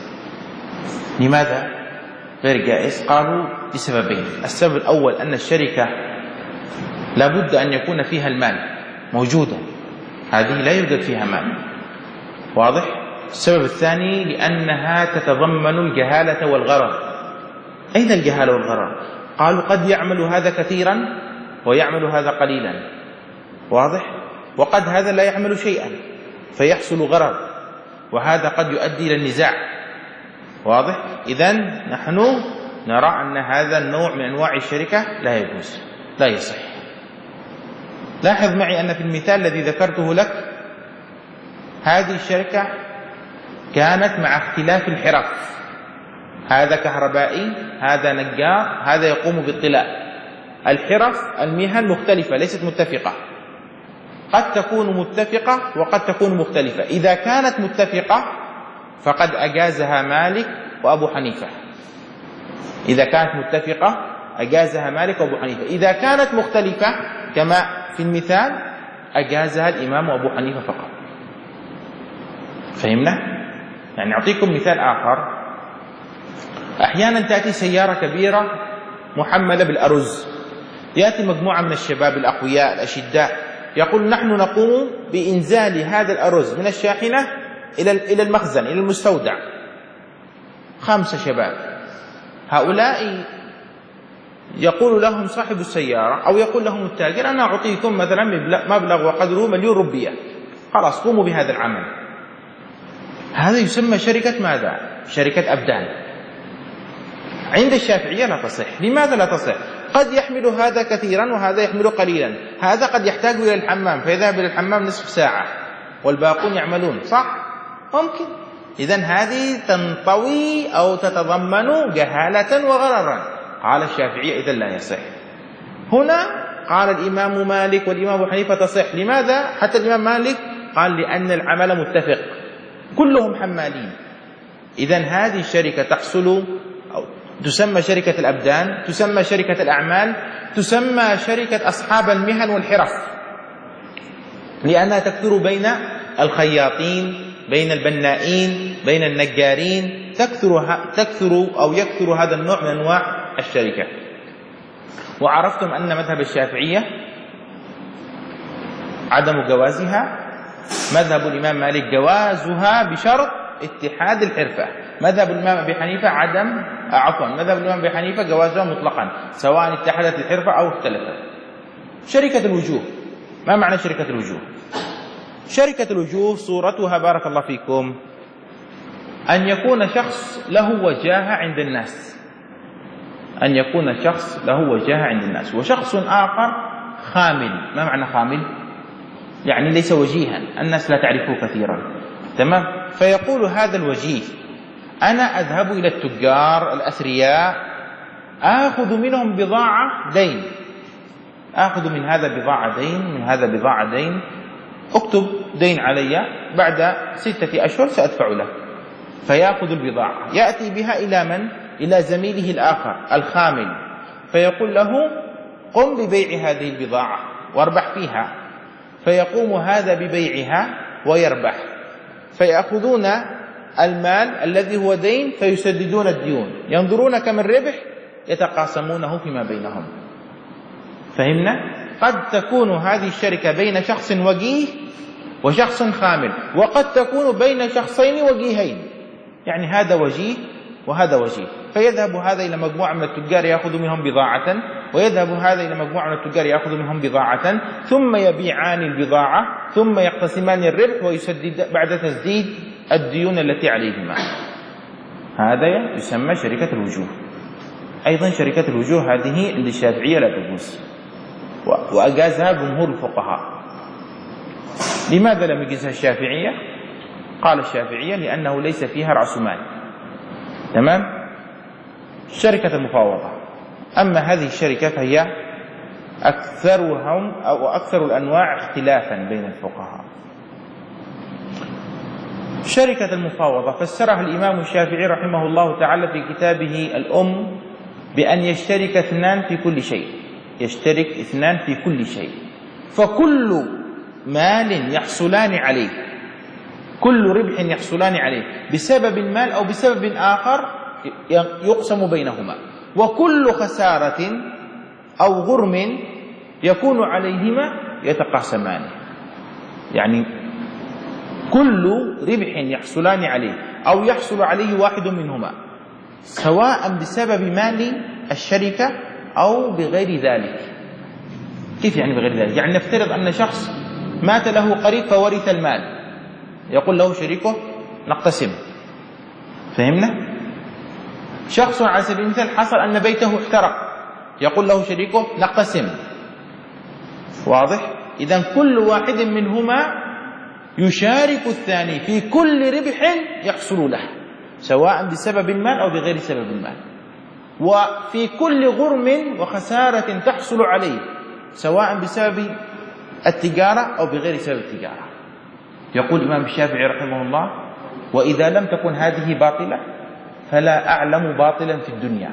لماذا غير جائز؟ قالوا لسببين. السبب الأول أن الشركة لابد أن يكون فيها المال موجودا، هذه لا يوجد فيها مال. واضح؟ السبب الثاني لأنها تتضمن الجهالة والغرر. أين الجهالة والغرر؟ قالوا قد يعمل هذا كثيرا ويعمل هذا قليلا، واضح؟ وقد هذا لا يعمل شيئا فيحصل غرر، وهذا قد يؤدي إلى النزاع. واضح؟ إذن نحن نرى أن هذا النوع من أنواع الشركة لا يجوز، لا يصح. لاحظ معي أن في المثال الذي ذكرته لك هذه الشركة كانت مع اختلاف الحرف، هذا كهربائي، هذا نجار، هذا يقوم بالطلاء. الحرف المهن مختلفة ليست متفقة، قد تكون متفقة وقد تكون مختلفة. إذا كانت متفقة فقد أجازها مالك وأبو حنيفة، إذا كانت متفقة أجازها مالك وأبو حنيفة. إذا كانت مختلفة كما في المثال أجازها الإمام أبو حنيفة فقط. فهمنا؟ يعني أعطيكم مثال آخر. أحيانا تأتي سيارة كبيرة محملة بالأرز، يأتي مجموعة من الشباب الأقوياء الأشداء يقول نحن نقوم بإنزال هذا الأرز من الشاحنة إلى المخزن إلى المستودع. خمسة شباب، هؤلاء يقول لهم صاحب السيارة أو يقول لهم التاجر أنا أعطيكم مثلا مبلغ وقدره مليون روبية، خلاص قوموا بهذا العمل. هذا يسمى شركة ماذا؟ شركة أبدان. عند الشافعية لا تصح. لماذا لا تصح؟ قد يحمل هذا كثيرا وهذا يحمل قليلا، هذا قد يحتاج إلى الحمام فيذهب إلى الحمام نصف ساعة والباقون يعملون، صح؟ ممكن. إذن هذه تنطوي أو تتضمن جهالة وغررا. قال الشافعية إذن لا يصح. هنا قال الإمام مالك والإمام أبو حنيفة تصح. لماذا؟ حتى الإمام مالك قال لأن العمل متفق، كلهم حمالين. إذن هذه الشركة تحصل أو تسمى شركة الأبدان، تسمى شركة الأعمال، تسمى شركة أصحاب المهن والحرف، لأنها تكثر بين الخياطين، بين البنائين، بين النجارين، تكثر تكثر أو يكثر هذا النوع من أنواع الشركة. وعرفتم أن مذهب الشافعية عدم جوازها، مذهب الإمام مالك جوازها بشرط اتحاد الحرفة، مذهب الإمام أبي حنيفة عدم عفوا مذهب الإمام أبي حنيفة جوازها مطلقا سواء اتحدت الحرفة أو اختلفت. شركة الوجوه، ما معنى شركة الوجوه؟ شركة الوجوه صورتها بارك الله فيكم أن يكون شخص له وجاهة عند الناس، أن يكون شخص له وجاهة عند الناس، وشخص آخر خامل. ما معنى خامل؟ يعني ليس وجيها، الناس لا تعرفه كثيرا، تمام؟ فيقول هذا الوجيه أنا أذهب إلى التجار الأثرياء آخذ منهم بضاعة دين، آخذ من هذا بضاعة دين، من هذا بضاعة دين، اكتب دين علي بعد ستة أشهر سأدفع لك. فيأخذ البضاعة يأتي بها إلى من؟ إلى زميله الآخر الخامل، فيقول له قم ببيع هذه البضاعة واربح فيها، فيقوم هذا ببيعها ويربح، فيأخذون المال الذي هو دين فيسددون الديون، ينظرون كم الربح يتقاسمونه فيما بينهم. فهمنا؟ قد تكون هذه الشركة بين شخص وجيه وشخص خامل، وقد تكون بين شخصين وجيهين، يعني هذا وجيه وهذا وجيه، فيذهب هذا إلى مجموعة من التجار يأخذ منهم بضاعة ويذهب هذا إلى مجموعة من التجار يأخذ منهم بضاعة ثم يبيعان البضاعة ثم يقتسمان الربح ويسدد بعد تسديد الديون التي عليهما. هذا يسمى شركة الوجوه. أيضا شركة الوجوه هذه عند الشافعية لا تجوز، وأجازها جمهور الفقهاء. لماذا لم يجزها الشافعية؟ قال الشافعية لأنه ليس فيها رأس مال. تمام؟ شركة المفاوضة. أما هذه الشركة فهي أكثرهم أو أكثر الأنواع اختلافا بين الفقهاء. شركة المفاوضة فسرها الإمام الشافعي رحمه الله تعالى في كتابه الأم بأن يشترك اثنان في كل شيء، يشترك اثنان في كل شيء، فكل مال يحصلان عليه، كل ربح يحصلان عليه بسبب المال أو بسبب آخر يقسم بينهما، وكل خسارة أو غرم يكون عليهما يتقاسمان. يعني كل ربح يحصلان عليه أو يحصل عليه واحد منهما سواء بسبب مال الشركة أو بغير ذلك. كيف يعني بغير ذلك؟ يعني نفترض أن شخص مات له قريب فورث المال، يقول له شريكه نقتسم. فهمنا؟ شخص على سبيل المثال حصل أن بيته احترق، يقول له شريكه نقتسم. واضح؟ إذن كل واحد منهما يشارك الثاني في كل ربح يحصل له سواء بسبب المال أو بغير سبب المال، وفي كل غرم وخسارة تحصل عليه سواء بسبب التجارة أو بغير سبب التجارة. يقول الإمام الشافعي رحمه الله: وإذا لم تكن هذه باطلة فلا أعلم باطلا في الدنيا.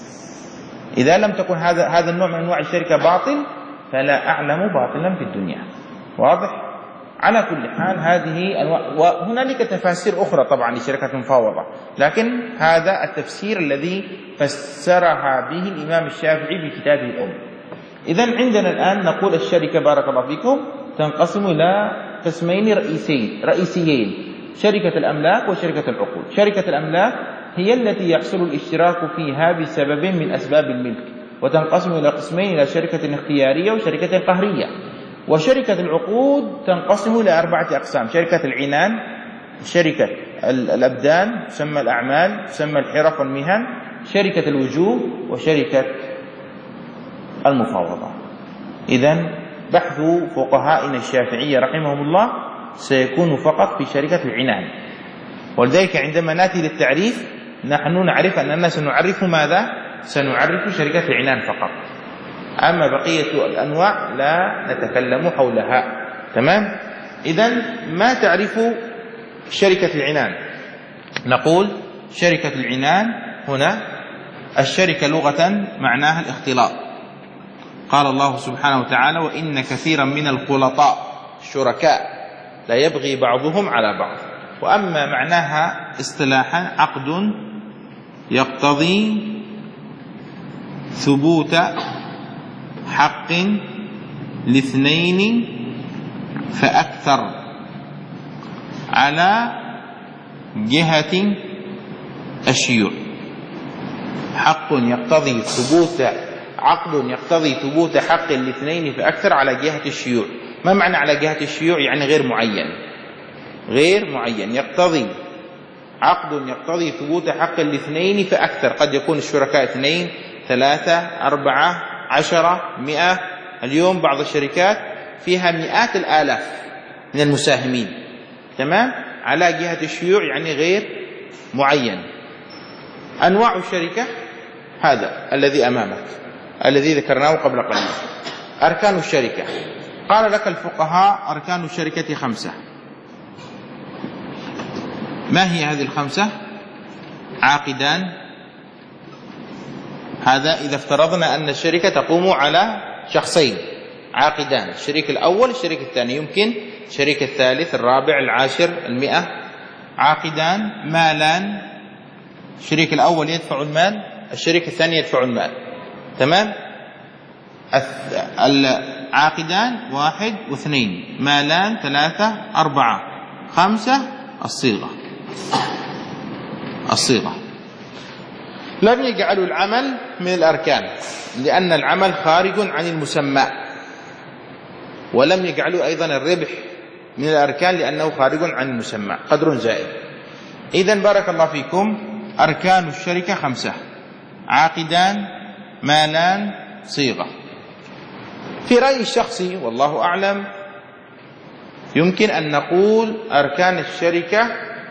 إذا لم تكن هذا هذا النوع من أنواع الشركة باطل فلا أعلم باطلا في الدنيا. واضح؟ على كل حال هذه أنواع، وهنالك تفاسير أخرى طبعا لشركة المفاوضة، لكن هذا التفسير الذي فسرها به الإمام الشافعي في كتابه الأم. إذن عندنا الآن نقول الشركة بارك الله فيكم تنقسم إلى قسمين رئيسيين رئيسيين شركة الأملاك وشركة العقود. شركة الأملاك هي التي يحصل الاشتراك فيها بسبب من أسباب الملك، وتنقسم إلى قسمين، إلى شركة اختيارية وشركة قهرية. وشركة العقود تنقسم إلى أربعة أقسام: شركة العنان، شركة الأبدان تسمى الأعمال تسمى الحرف والمهن، شركة الوجوه، وشركة المفاوضة. إذن بحث فقهائنا الشافعية رحمهم الله سيكون فقط في شركة العنان. ولذلك عندما نأتي للتعريف نحن نعرف أننا سنعرف ماذا؟ سنعرف شركة العنان فقط، أما بقية الأنواع لا نتكلم حولها. تمام؟ إذن ما تعرف شركة العنان؟ نقول شركة العنان هنا الشركة لغة معناها الاختلاط. قال الله سبحانه وتعالى: وإن كثيرا من الخلطاء الشركاء لا يبغي بعضهم على بعض. وأما معناها اصطلاحا عقد يقتضي ثبوت حق لاثنين فأكثر على جهة الشيوع. حق يقتضي ثبوت عقد يقتضي ثبوت حق الاثنين فأكثر على جهة الشيوع. ما معنى على جهة الشيوع؟ يعني غير معين، غير معين. يقتضي عقد يقتضي ثبوت حق الاثنين فأكثر، قد يكون الشركاء اثنين ثلاثة أربعة عشرة مئة. اليوم بعض الشركات فيها مئات الآلاف من المساهمين. تمام؟ على جهة الشيوع يعني غير معين. أنواع الشركة هذا الذي أمامك الذي ذكرناه قبل قليل. أركان الشركة، قال لك الفقهاء أركان الشركة خمسة. ما هي هذه الخمسة؟ عاقدان، هذا إذا افترضنا أن الشركة تقوم على شخصين، عاقدان، الشريك الأول الشريك الثاني، يمكن الشريك الثالث الرابع العاشر المئة. عاقدان، مالان، الشريك الأول يدفع المال، الشريك الثاني يدفع المال. تمام؟ العاقدان واحد واثنين، مالان ثلاثة أربعة خمسة، الصيغة الصيغة لم يجعلوا العمل من الأركان لأن العمل خارج عن المسمى، ولم يجعلوا أيضا الربح من الأركان لأنه خارج عن المسمى، قدر زائد. إذن بارك الله فيكم، أركان الشركة خمسة: عاقدان، مالان، صيغة. في رأيي الشخصي والله أعلم يمكن أن نقول أركان الشركة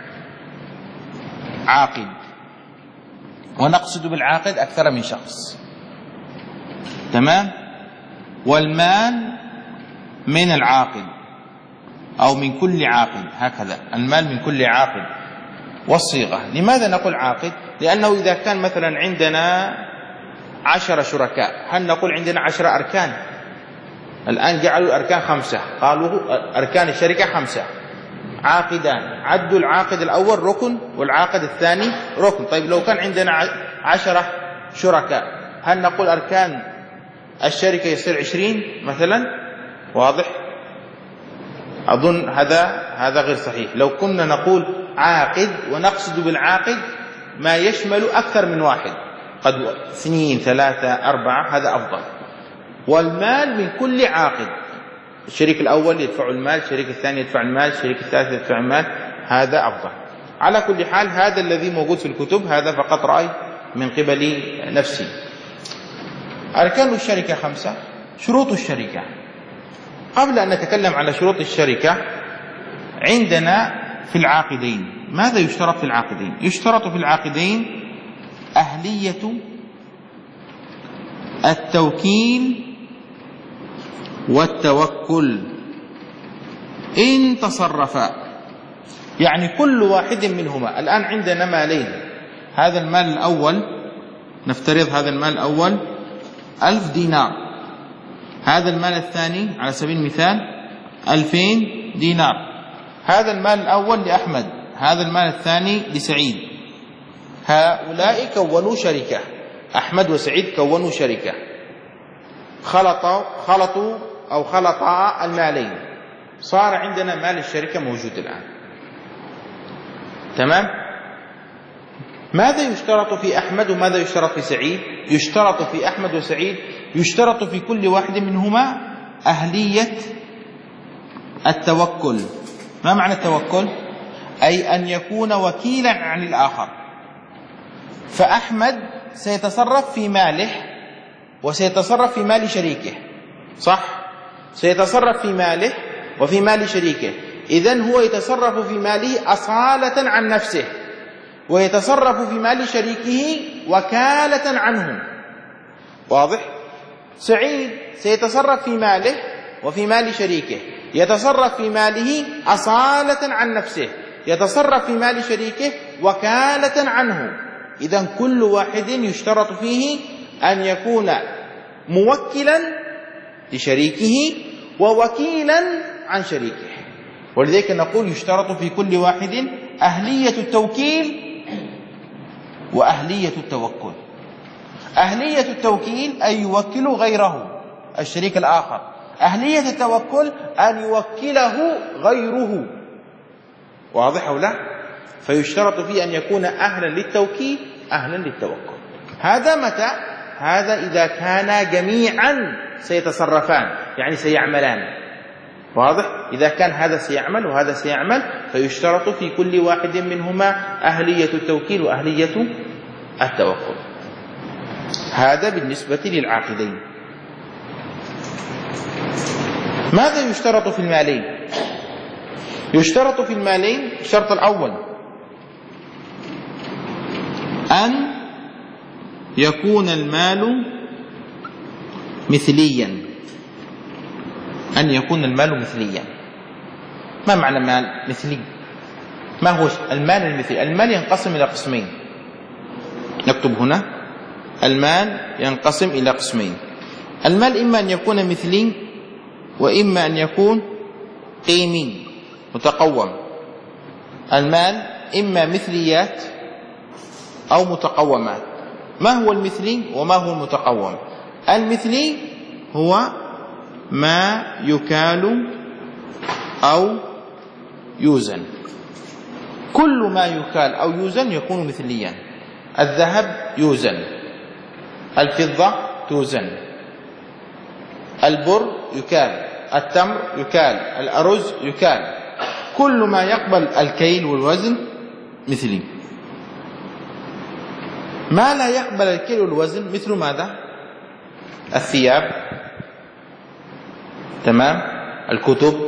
عاقد، ونقصد بالعاقد أكثر من شخص، تمام؟ والمال من العاقد أو من كل عاقد، هكذا المال من كل عاقد. والصيغة، لماذا نقول عاقد؟ لأنه إذا كان مثلا عندنا عشر شركاء، هل نقول عندنا عشر أركان؟ الآن جعلوا الأركان خمسة، قالوا أركان الشركة خمسة: عاقدان، عدوا العاقد الأول ركن والعاقد الثاني ركن. طيب لو كان عندنا عشرة شركاء، هل نقول أركان الشركة يصير عشرين مثلا؟ واضح؟ أظن هذا هذا غير صحيح. لو كنا نقول عاقد ونقصد بالعاقد ما يشمل أكثر من واحد، قد اثنين ثلاثة أربعة، هذا أفضل. والمال من كل عاقد، الشريك الأول يدفع المال، الشريك الثاني يدفع المال، الشريك الثالث يدفع المال، هذا أفضل. على كل حال هذا الذي موجود في الكتب، هذا فقط رأي من قبل نفسي. أركان الشركة خمسة. شروط الشركة، قبل أن نتكلم على شروط الشركة، عندنا في العاقدين ماذا يشترط في العاقدين؟ يشترط في العاقدين أهلية التوكيل والتوكل إن تصرفا، يعني كل واحد منهما. الآن عندنا مالين، هذا المال الأول نفترض هذا المال الأول ألف دينار، هذا المال الثاني على سبيل المثال ألفين دينار. هذا المال الأول لأحمد، هذا المال الثاني لسعيد. هؤلاء كونوا شركة، أحمد وسعيد كونوا شركة، خلطوا خلطوا أو خلطا المالين، صار عندنا مال الشركة موجود الآن، تمام؟ ماذا يشترط في أحمد وماذا يشترط في سعيد؟ يشترط في أحمد وسعيد، يشترط في كل واحد منهما أهلية التوكل. ما معنى التوكل؟ أي أن يكون وكيلا عن الآخر. فأحمد سيتصرف في ماله وسيتصرف في مال شريكه، صح؟ سيتصرف في ماله وفي مال شريكه، إذن هو يتصرف في ماله أصالة عن نفسه، ويتصرف في مال شريكه وكالة عنه، واضح؟ سعيد سيتصرف في ماله وفي مال شريكه، يتصرف في ماله أصالة عن نفسه، يتصرف في مال شريكه وكالة عنه. إذن كل واحد يشترط فيه أن يكون موكلا لشريكه ووكيلا عن شريكه، ولذلك نقول يشترط في كل واحد أهلية التوكيل وأهلية التوكل. أهلية التوكيل أن يوكل غيره الشريك الآخر، أهلية التوكل أن يوكله غيره، واضح أو لا؟ فيشترط فيه أن يكون أهلا للتوكيل أهلا للتوكل. هذا متى؟ هذا إذا كانا جميعا سيتصرفان، يعني سيعملان، واضح؟ إذا كان هذا سيعمل وهذا سيعمل فيشترط في كل واحد منهما أهلية التوكيل وأهلية التوكل. هذا بالنسبة للعاقدين. ماذا يشترط في المالين؟ يشترط في المالين الشرط الأول أن يكون المال مثليا، أن يكون المال مثليا. ما معنى مال مثلي؟ ما هو المال المثلي؟ المال ينقسم إلى قسمين، نكتب هنا المال ينقسم إلى قسمين. المال إما أن يكون مثلي وإما أن يكون قيمي متقوم. المال إما مثليات أو متقومات. ما هو المثلي وما هو المتقوم؟ المثلي هو ما يكال أو يوزن، كل ما يكال أو يوزن يكون مثليا. الذهب يوزن، الفضة توزن، البر يكال، التمر يكال، الأرز يكال، كل ما يقبل الكيل والوزن مثلي. ما لا يقبل الكيل والوزن مثل ماذا؟ الثياب، تمام، الكتب،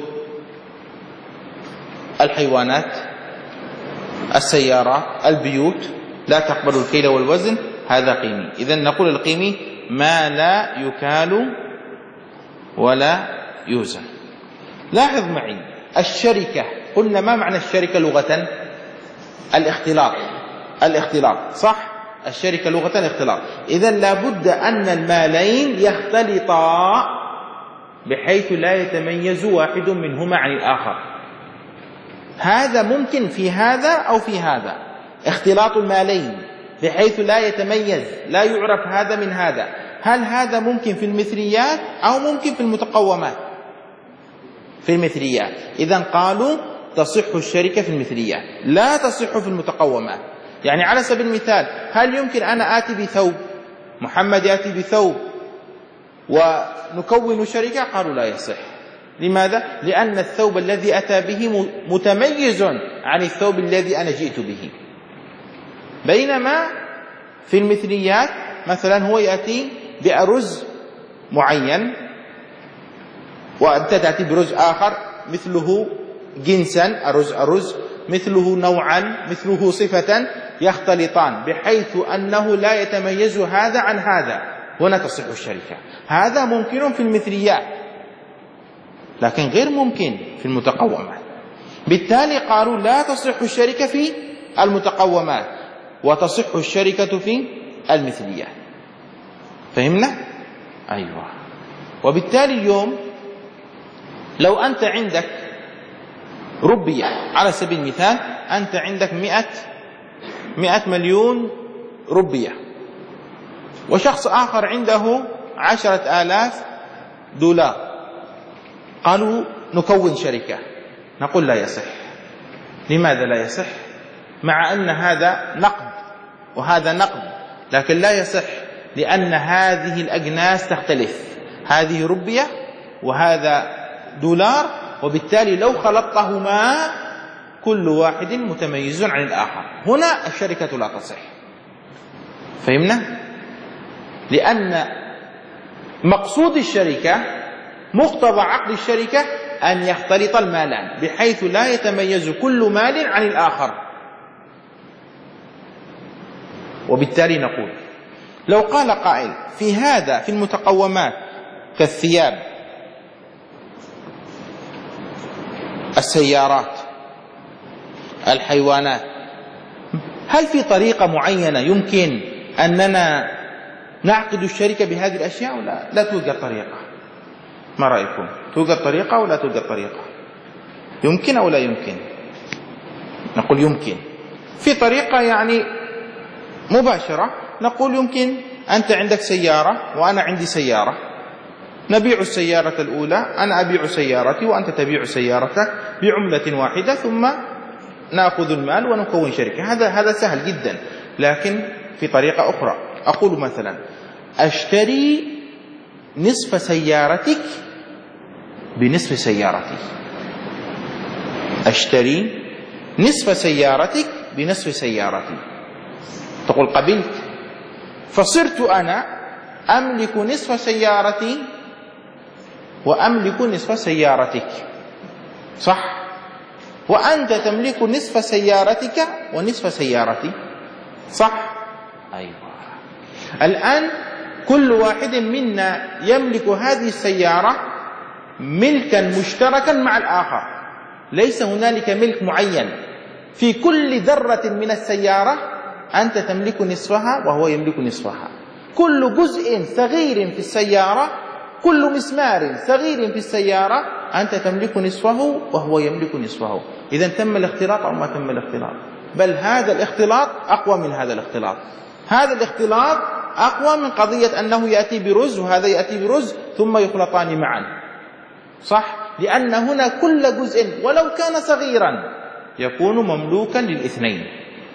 الحيوانات، السيارات، البيوت، لا تقبل الكيل والوزن، هذا قيمي. إذن نقول القيمي ما لا يكال ولا يوزن. لاحظ معي الشركة، قلنا ما معنى الشركة لغة؟ الاختلاط، الاختلاط صح؟ الشركة لغة الاختلاط. إذن لابد أن المالين يختلطا بحيث لا يتميز واحد منهما عن الآخر. هذا ممكن في هذا أو في هذا، اختلاط المالين بحيث لا يتميز، لا يعرف هذا من هذا. هل هذا ممكن في المثليات أو ممكن في المتقومات؟ في المثليات. إذن قالوا تصح الشركة في المثليات، لا تصح في المتقومات. يعني على سبيل المثال، هل يمكن أنا آتي بثوب، محمد يأتي بثوب ونكون شركة؟ قالوا لا يصح. لماذا؟ لأن الثوب الذي أتى به متميز عن الثوب الذي أنا جئت به. بينما في المثليات مثلا هو يأتي بأرز معين وأنت تأتي برز آخر مثله جنسا، أرز أرز مثله نوعا، مثله صفة، يختلطان بحيث أنه لا يتميز هذا عن هذا، هنا تصح الشركة. هذا ممكن في المثليات لكن غير ممكن في المتقومات. بالتالي قالوا لا تصح الشركة في المتقومات وتصح الشركة في المثليات. فهمنا؟ أيوة. وبالتالي اليوم لو أنت عندك ربية على سبيل المثال، أنت عندك مئة مئة مليون ربية، وشخص آخر عنده عشرة آلاف دولار، قالوا نكون شركة، نقول لا يصح. لماذا لا يصح؟ مع أن هذا نقد وهذا نقد، لكن لا يصح لأن هذه الأجناس تختلف، هذه ربية وهذا دولار، وبالتالي لو خلطتهما كل واحد متميز عن الآخر، هنا الشركة لا تصح. فهمنا؟ لأن مقصود الشركة، مقتضى عقد الشركة أن يختلط المالان بحيث لا يتميز كل مال عن الآخر. وبالتالي نقول لو قال قائل في هذا في المتقومات كالثياب، السيارات، الحيوانات، هل في طريقة معينة يمكن أننا نعقد الشركة بهذه الأشياء؟ ولا لا توجد طريقة؟ ما رأيكم؟ توجد طريقة ولا توجد طريقة؟ يمكن أو لا يمكن؟ نقول يمكن. في طريقة يعني مباشرة، نقول يمكن أنت عندك سيارة وأنا عندي سيارة، نبيع السيارة الأولى، أنا أبيع سيارتي وأنت تبيع سيارتك بعملة واحدة، ثم نأخذ المال ونكون شركة. هذا هذا سهل جدا. لكن في طريقة أخرى، أقول مثلا أشتري نصف سيارتك بنصف سيارتي، أشتري نصف سيارتك بنصف سيارتي، تقول قبلت، فصرت أنا أملك نصف سيارتي وأملك نصف سيارتك، صح؟ وأنت تملك نصف سيارتك ونصف سيارتي، صح؟ أيوة. الآن كل واحد منا يملك هذه السيارة ملكا مشتركا مع الآخر، ليس هنالك ملك معين. في كل ذرة من السيارة أنت تملك نصفها وهو يملك نصفها. كل جزء صغير في السيارة، كل مسمار صغير في السيارة أنت تملك نصفه وهو يملك نصفه. إذا تم الاختلاط أو ما تم الاختلاط؟ بل هذا الاختلاط أقوى من هذا الاختلاط. هذا الاختلاط أقوى من قضية أنه يأتي برز وهذا يأتي برز ثم يخلطان معا، صح؟ لأن هنا كل جزء ولو كان صغيرا يكون مملوكا للاثنين.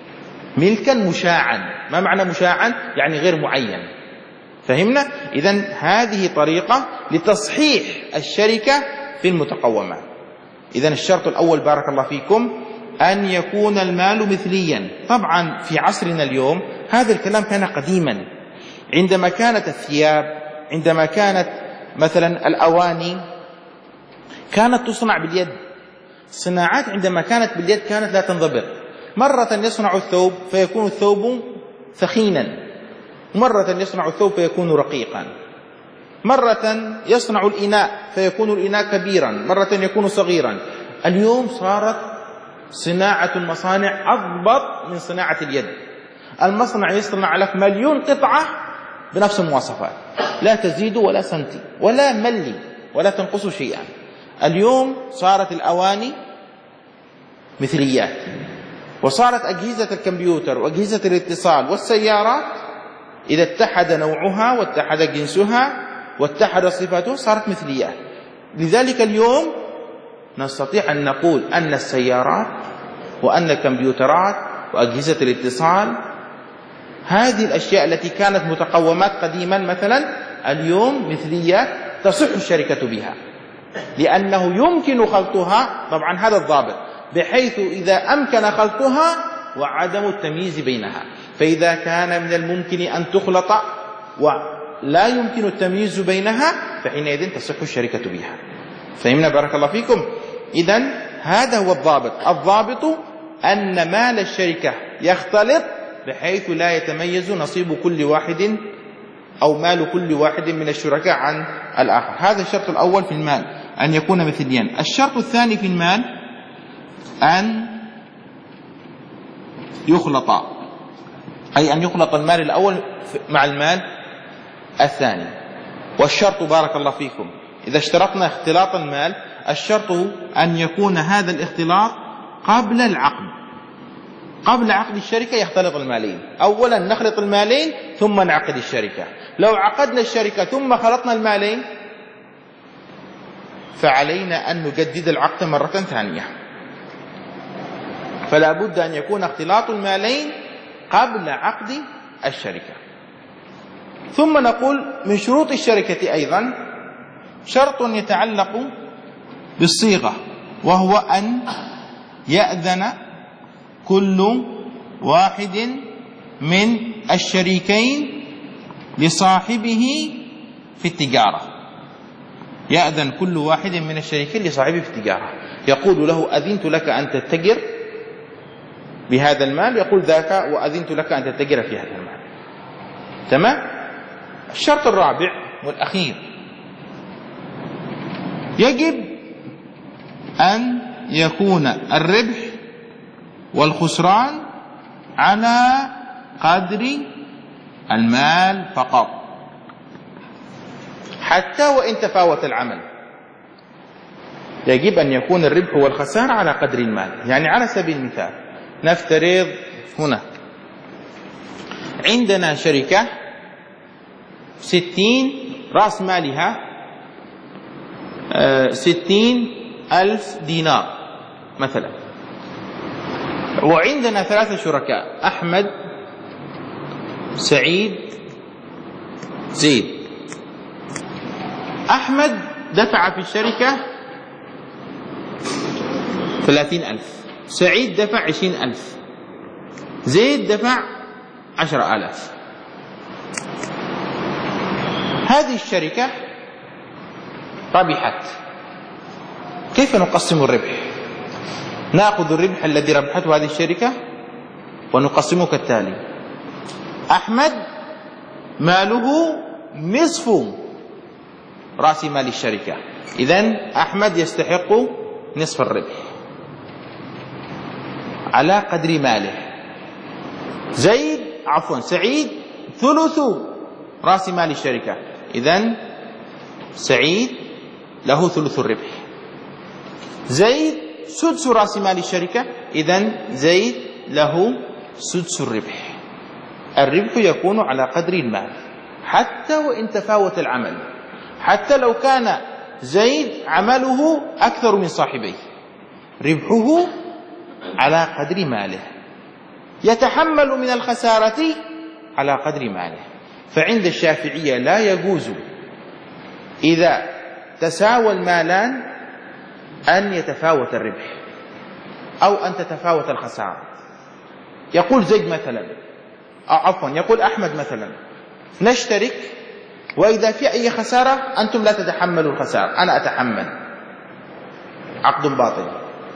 ملكا مشاعا. ما معنى مشاعا؟ يعني غير معين. فهمنا؟ إذن هذه طريقة لتصحيح الشركة في المتقومات. إذن الشرط الأول بارك الله فيكم أن يكون المال مثليا. طبعا في عصرنا اليوم هذا الكلام كان قديما، عندما كانت الثياب، عندما كانت مثلا الأواني كانت تصنع باليد. الصناعات عندما كانت باليد كانت لا تنضبط. مرة يصنع الثوب فيكون الثوب ثخينا، مرة يصنع الثوب فيكون رقيقا، مرة يصنع الإناء فيكون الإناء كبيرا، مرة يكون صغيرا. اليوم صارت صناعة المصانع أضبط من صناعة اليد. المصنع يصنع لك مليون قطعة بنفس المواصفات، لا تزيد ولا سنتي ولا ملي ولا تنقص شيئا. اليوم صارت الأواني مثليات، وصارت أجهزة الكمبيوتر وأجهزة الاتصال والسيارات إذا اتحد نوعها واتحد جنسها واتحد صفاته صارت مثليات. لذلك اليوم نستطيع أن نقول أن السيارات وأن الكمبيوترات وأجهزة الاتصال، هذه الأشياء التي كانت متقومات قديما مثلا، اليوم مثليات تصح الشركة بها، لأنه يمكن خلطها. طبعا هذا الضابط، بحيث إذا أمكن خلطها وعدم التمييز بينها. فإذا كان من الممكن أن تخلط ولا يمكن التمييز بينها فحينئذ تصح الشركة بها. فهمنا بارك الله فيكم؟ إذن هذا هو الضابط. الضابط أن مال الشركة يختلط بحيث لا يتميز نصيب كل واحد أو مال كل واحد من الشركاء عن الآخر. هذا الشرط الأول في المال، أن يكون مثليا. الشرط الثاني في المال أن يخلط، أي أن يخلط المال الأول مع المال الثاني. والشرط بارك الله فيكم إذا اشترطنا اختلاط المال، الشرط أن يكون هذا الاختلاط قبل العقد. قبل عقد الشركة يختلط المالين. أولا نخلط المالين ثم نعقد الشركة. لو عقدنا الشركة ثم خلطنا المالين فعلينا أن نجدد العقد مرة ثانية. فلا بد أن يكون اختلاط المالين قبل عقد الشركة. ثم نقول من شروط الشركة أيضا شرط يتعلق بالصيغة، وهو أن يأذن كل واحد من الشريكين لصاحبه في التجارة. يأذن كل واحد من الشريكين لصاحبه في التجارة، يقول له أذنت لك أن تتجر بهذا المال، يقول ذاك وأذنت لك أن تتجر في هذا المال. تمام؟ الشرط الرابع والأخير، يجب أن يكون الربح والخسران على قدر المال فقط، حتى وإن تفاوت العمل. يجب أن يكون الربح والخسارة على قدر المال. يعني على سبيل المثال نفترض هنا عندنا شركة ستين رأس مالها ستين ألف دينار مثلا، وعندنا ثلاثة شركاء أحمد سعيد زيد. أحمد دفع في الشركة ثلاثين ألف، سعيد دفع عشرين ألف، زيد دفع عشر آلاف. هذه الشركة ربحت، كيف نقسم الربح؟ نأخذ الربح الذي ربحته هذه الشركة ونقسمه كالتالي: أحمد ماله نصف رأس مال الشركة، إذن أحمد يستحق نصف الربح على قدر ماله. زيد عفوا سعيد ثلث رأس مال الشركة، إذن سعيد له ثلث الربح. زيد سدس رأس مال الشركة، إذن زيد له سدس الربح. الربح يكون على قدر المال حتى وإن تفاوت العمل، حتى لو كان زيد عمله أكثر من صاحبيه، ربحه على قدر ماله. يتحمل من الخسارة على قدر ماله. فعند الشافعية لا يجوز إذا تساوى المالان أن يتفاوت الربح أو أن تتفاوت الخسارة. يقول زيد مثلا، أو عفوا يقول أحمد مثلا، نشترك وإذا في أي خسارة أنتم لا تتحملوا الخسارة، أنا أتحمل. عقد باطل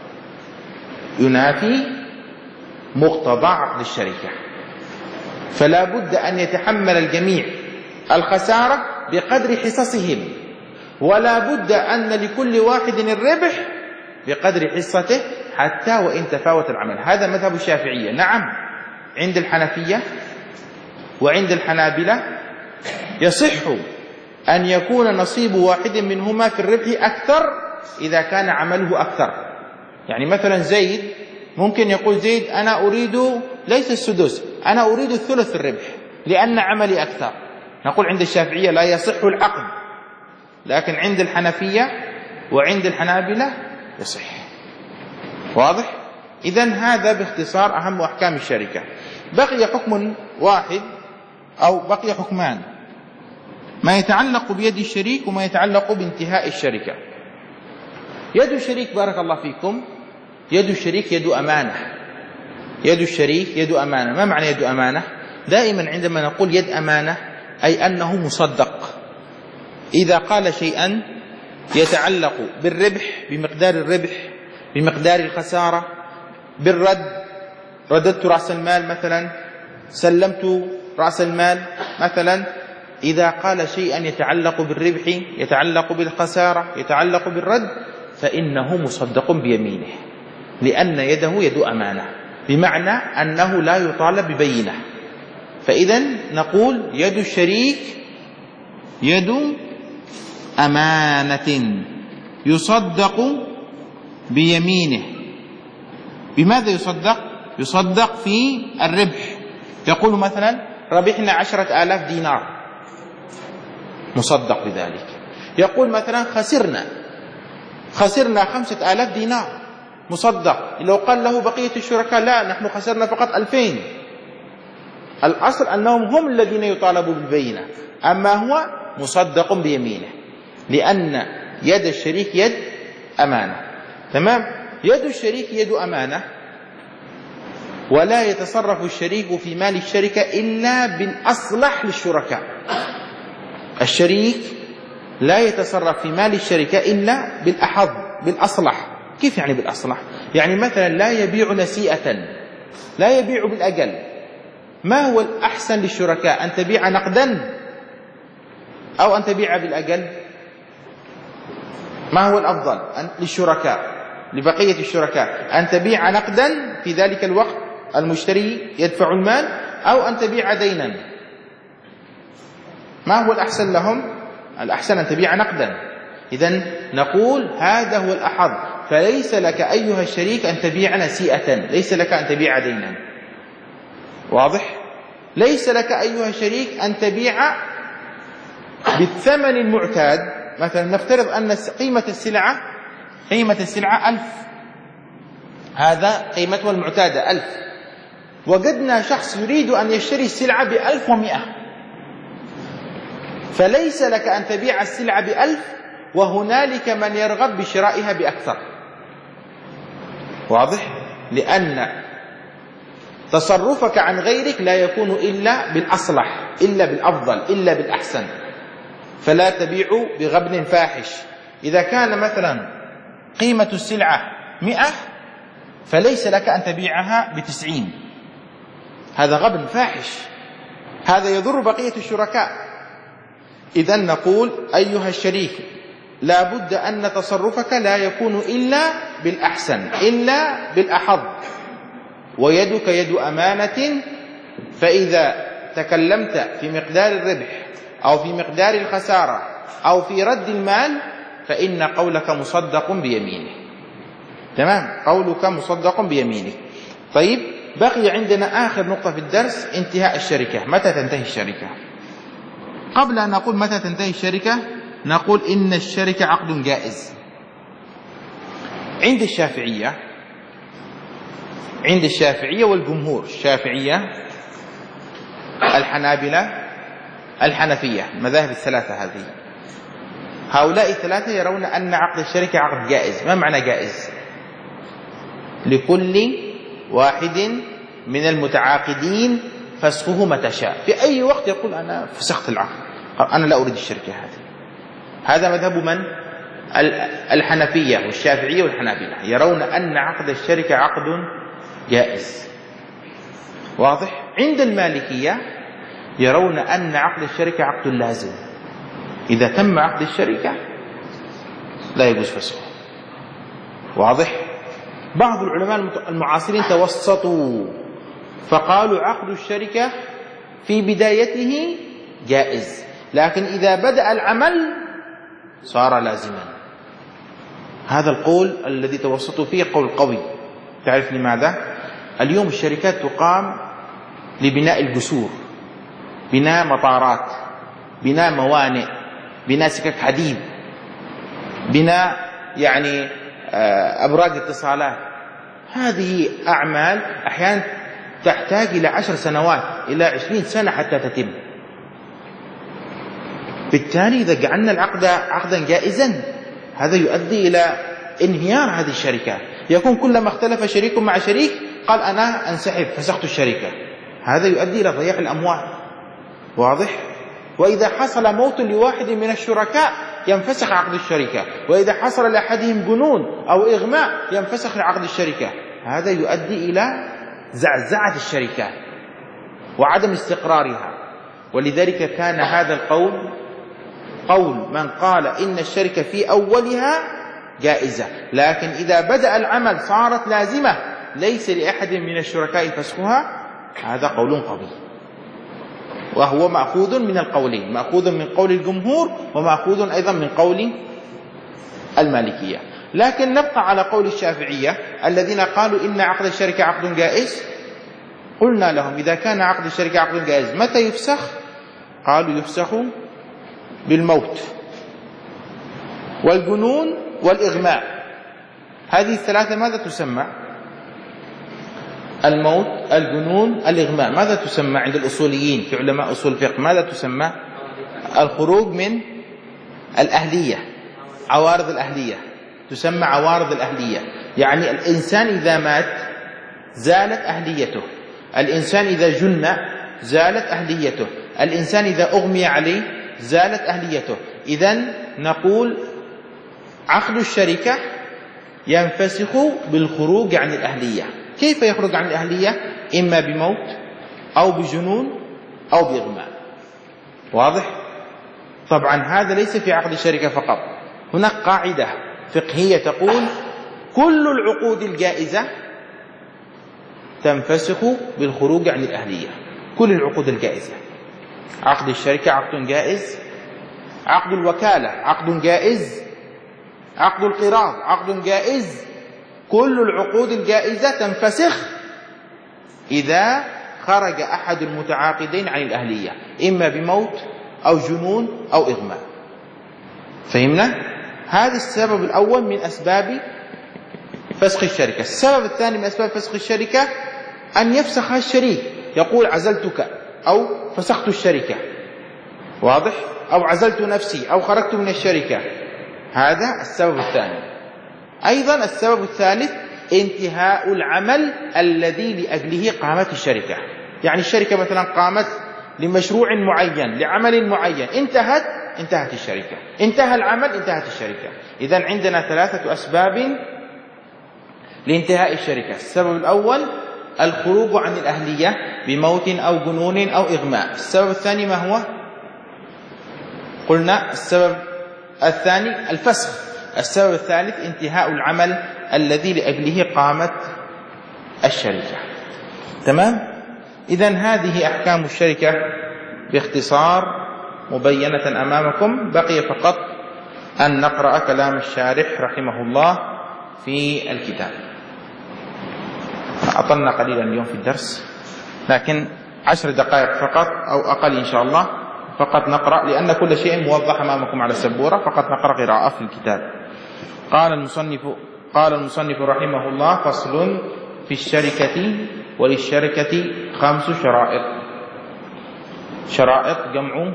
ينافي مقتضى عقد الشركة. فلا بد أن يتحمل الجميع الخسارة بقدر حصصهم، ولا بد أن لكل واحد الربح بقدر حصته حتى وإن تفاوت العمل. هذا مذهب الشافعية. نعم عند الحنفية وعند الحنابلة يصح أن يكون نصيب واحد منهما في الربح أكثر إذا كان عمله أكثر. يعني مثلا زيد ممكن يقول زيد أنا أريد ليس السدس، أنا أريد الثلث في الربح لأن عملي أكثر. نقول عند الشافعية لا يصح العقد، لكن عند الحنفية وعند الحنابلة يصح. واضح؟ إذن هذا باختصار أهم أحكام الشركة. بقي حكم واحد أو بقي حكمان، ما يتعلق بيد الشريك وما يتعلق بانتهاء الشركة. يد الشريك بارك الله فيكم، يد الشريك يد أمانة. يد الشريك يد أمانة. ما معنى يد أمانة؟ دائما عندما نقول يد أمانة أي أنه مصدق. إذا قال شيئا يتعلق بالربح بمقدار الربح بمقدار الخسارة، بالرد، رددت رأس المال مثلا، سلمت رأس المال مثلا. إذا قال شيئا يتعلق بالربح يتعلق بالخسارة يتعلق بالرد فإنه مصدق بيمينه، لأن يده يد أمانة، بمعنى أنه لا يطالب ببينة. فإذن نقول يد الشريك يد أمانة يصدق بيمينه. بماذا يصدق؟ يصدق في الربح. يقول مثلا ربحنا عشرة آلاف دينار، مصدق بذلك. يقول مثلا خسرنا خسرنا خمسة آلاف دينار، مصدق. لو قال له بقية الشركاء لا نحن خسرنا فقط ألفين، الأصل أنهم هم الذين يطالبوا بالبينة، أما هو مصدق بيمينه، لأن يد الشريك يد أمانة. تمام؟ يد الشريك يد أمانة، ولا يتصرف الشريك في مال الشركة إلا بالأصلح للشركاء. الشريك لا يتصرف في مال الشركة إلا بالأحظ بالأصلح. كيف يعني بالأصلح؟ يعني مثلا لا يبيع نسيئة، لا يبيع بالأجل. ما هو الأحسن للشركاء؟ أن تبيع نقدا أو أن تبيع بالأجل؟ ما هو الأفضل للشركاء لبقية الشركاء؟ أن تبيع نقدا في ذلك الوقت المشتري يدفع المال، أو أن تبيع دينا؟ ما هو الأحسن لهم؟ الأحسن أن تبيع نقدا. إذن نقول هذا هو الأحظ. فليس لك أيها الشريك أن تبيع نسيئة، ليس لك أن تبيع دينا. واضح؟ ليس لك أيها الشريك أن تبيع بالثمن المعتاد. مثلا نفترض أن قيمة السلعة قيمة السلعة ألف، هذا قيمتها المعتادة ألف، وجدنا شخص يريد أن يشتري السلعة بألف ومئة، فليس لك أن تبيع السلعة بألف وهنالك من يرغب بشرائها بأكثر. واضح؟ لأن تصرفك عن غيرك لا يكون إلا بالأصلح، إلا بالأفضل، إلا بالأحسن. فلا تبيع بغبن فاحش. إذا كان مثلا قيمة السلعة مئة فليس لك أن تبيعها بتسعين، هذا غبن فاحش، هذا يضر بقية الشركاء. إذن نقول أيها الشريك لا بد أن تصرفك لا يكون إلا بالأحسن، إلا بالأحظ. ويدك يد أمانة، فإذا تكلمت في مقدار الربح أو في مقدار الخسارة أو في رد المال فإن قولك مصدق بيمينه. تمام؟ قولك مصدق بيمينه. طيب، بقي عندنا آخر نقطة في الدرس، انتهاء الشركة. متى تنتهي الشركة؟ قبل أن نقول متى تنتهي الشركة نقول إن الشركة عقد جائز. عند الشافعية عند الشافعية والجمهور، الشافعية الحنابلة الحنفية، المذاهب الثلاثة هذه، هؤلاء الثلاثة يرون أن عقد الشركة عقد جائز. ما معنى جائز؟ لكل واحد من المتعاقدين فسخه متى شاء، في أي وقت يقول أنا فسخت العقد، أنا لا أريد الشركة هذه. هذا مذهب من؟ الحنفية والشافعية والحنابلة، يرون أن عقد الشركة عقد جائز. واضح؟ عند المالكية يرون أن عقد الشركة عقد لازم، إذا تم عقد الشركة لا يجوز فسخه. واضح؟ بعض العلماء المعاصرين توسطوا فقالوا عقد الشركة في بدايته جائز، لكن إذا بدأ العمل صار لازما. هذا القول الذي توسطوا فيه قول قوي. تعرف لماذا؟ اليوم الشركات تقام لبناء الجسور، بناء مطارات، بناء موانئ، بناء سكك حديد، بناء يعني أبراج اتصالات. هذه أعمال أحيانا تحتاج إلى عشر سنوات إلى عشرين سنة حتى تتم. بالتالي إذا جعلنا العقد عقدا جائزا هذا يؤدي إلى انهيار هذه الشركة. يكون كلما اختلف شريك مع شريك قال أنا أنسحب فسخت الشركة، هذا يؤدي إلى ضياع الأموال. واضح؟ وإذا حصل موت لواحد من الشركاء ينفسخ عقد الشركة، وإذا حصل لأحدهم جنون أو إغماء ينفسخ عقد الشركة. هذا يؤدي إلى زعزعة الشركة وعدم استقرارها. ولذلك كان هذا القول قول من قال إن الشركة في أولها جائزة، لكن إذا بدأ العمل صارت لازمة ليس لأحد من الشركاء فسخها. هذا قول قوي، وهو مأخوذ من القولين، مأخوذ من قول الجمهور ومأخوذ أيضا من قول المالكية. لكن نبقى على قول الشافعية الذين قالوا إن عقد الشركة عقد جائز. قلنا لهم إذا كان عقد الشركة عقد جائز متى يفسخ؟ قالوا يفسخ بالموت والجنون والإغماء. هذه الثلاثة ماذا تسمى؟ الموت، الجنون، الإغماء. ماذا تسمى عند الأصوليين في علماء أصول الفقه؟ ماذا تسمى؟ الخروج من الأهلية، عوارض الأهلية، تسمى عوارض الأهلية. يعني الإنسان إذا مات زالت أهليته، الإنسان إذا جن زالت أهليته، الإنسان إذا أغمي عليه زالت أهليته. إذن نقول عقد الشركة ينفسخ بالخروج عن الأهلية. كيف يخرج عن الأهلية؟ إما بموت أو بجنون أو بإغماء. واضح؟ طبعا هذا ليس في عقد الشركة فقط، هناك قاعدة فقهية تقول كل العقود الجائزة تنفسخ بالخروج عن الأهلية. كل العقود الجائزة، عقد الشركة عقد جائز، عقد الوكالة عقد جائز، عقد القراض عقد جائز. كل العقود الجائزة تنفسخ إذا خرج أحد المتعاقدين عن الأهلية، إما بموت أو جنون أو إغماء. فهمنا؟ هذا السبب الأول من أسباب فسخ الشركة. السبب الثاني من أسباب فسخ الشركة أن يفسخها الشريك، يقول عزلتك أو فسخت الشركة. واضح؟ أو عزلت نفسي أو خرجت من الشركة. هذا السبب الثاني. أيضا السبب الثالث انتهاء العمل الذي لأجله قامت الشركة. يعني الشركة مثلا قامت لمشروع معين، لعمل معين، انتهت انتهت الشركة، انتهى العمل انتهت الشركة. إذن عندنا ثلاثة أسباب لانتهاء الشركة. السبب الأول الخروج عن الأهلية بموت أو جنون أو إغماء. السبب الثاني ما هو؟ قلنا السبب الثاني الفسخ. السبب الثالث انتهاء العمل الذي لأجله قامت الشركة. تمام؟ إذن هذه أحكام الشركة باختصار مبينة أمامكم. بقي فقط أن نقرأ كلام الشارح رحمه الله في الكتاب. أطلنا قليلا اليوم في الدرس، لكن عشر دقائق فقط أو أقل إن شاء الله، فقط نقرأ لأن كل شيء موضح أمامكم على السبورة، فقط نقرأ قراءة في الكتاب. قال المصنف قال المصنف رحمه الله: فصل: في الشركة وللشركة خمس شرائط. شرائط جمع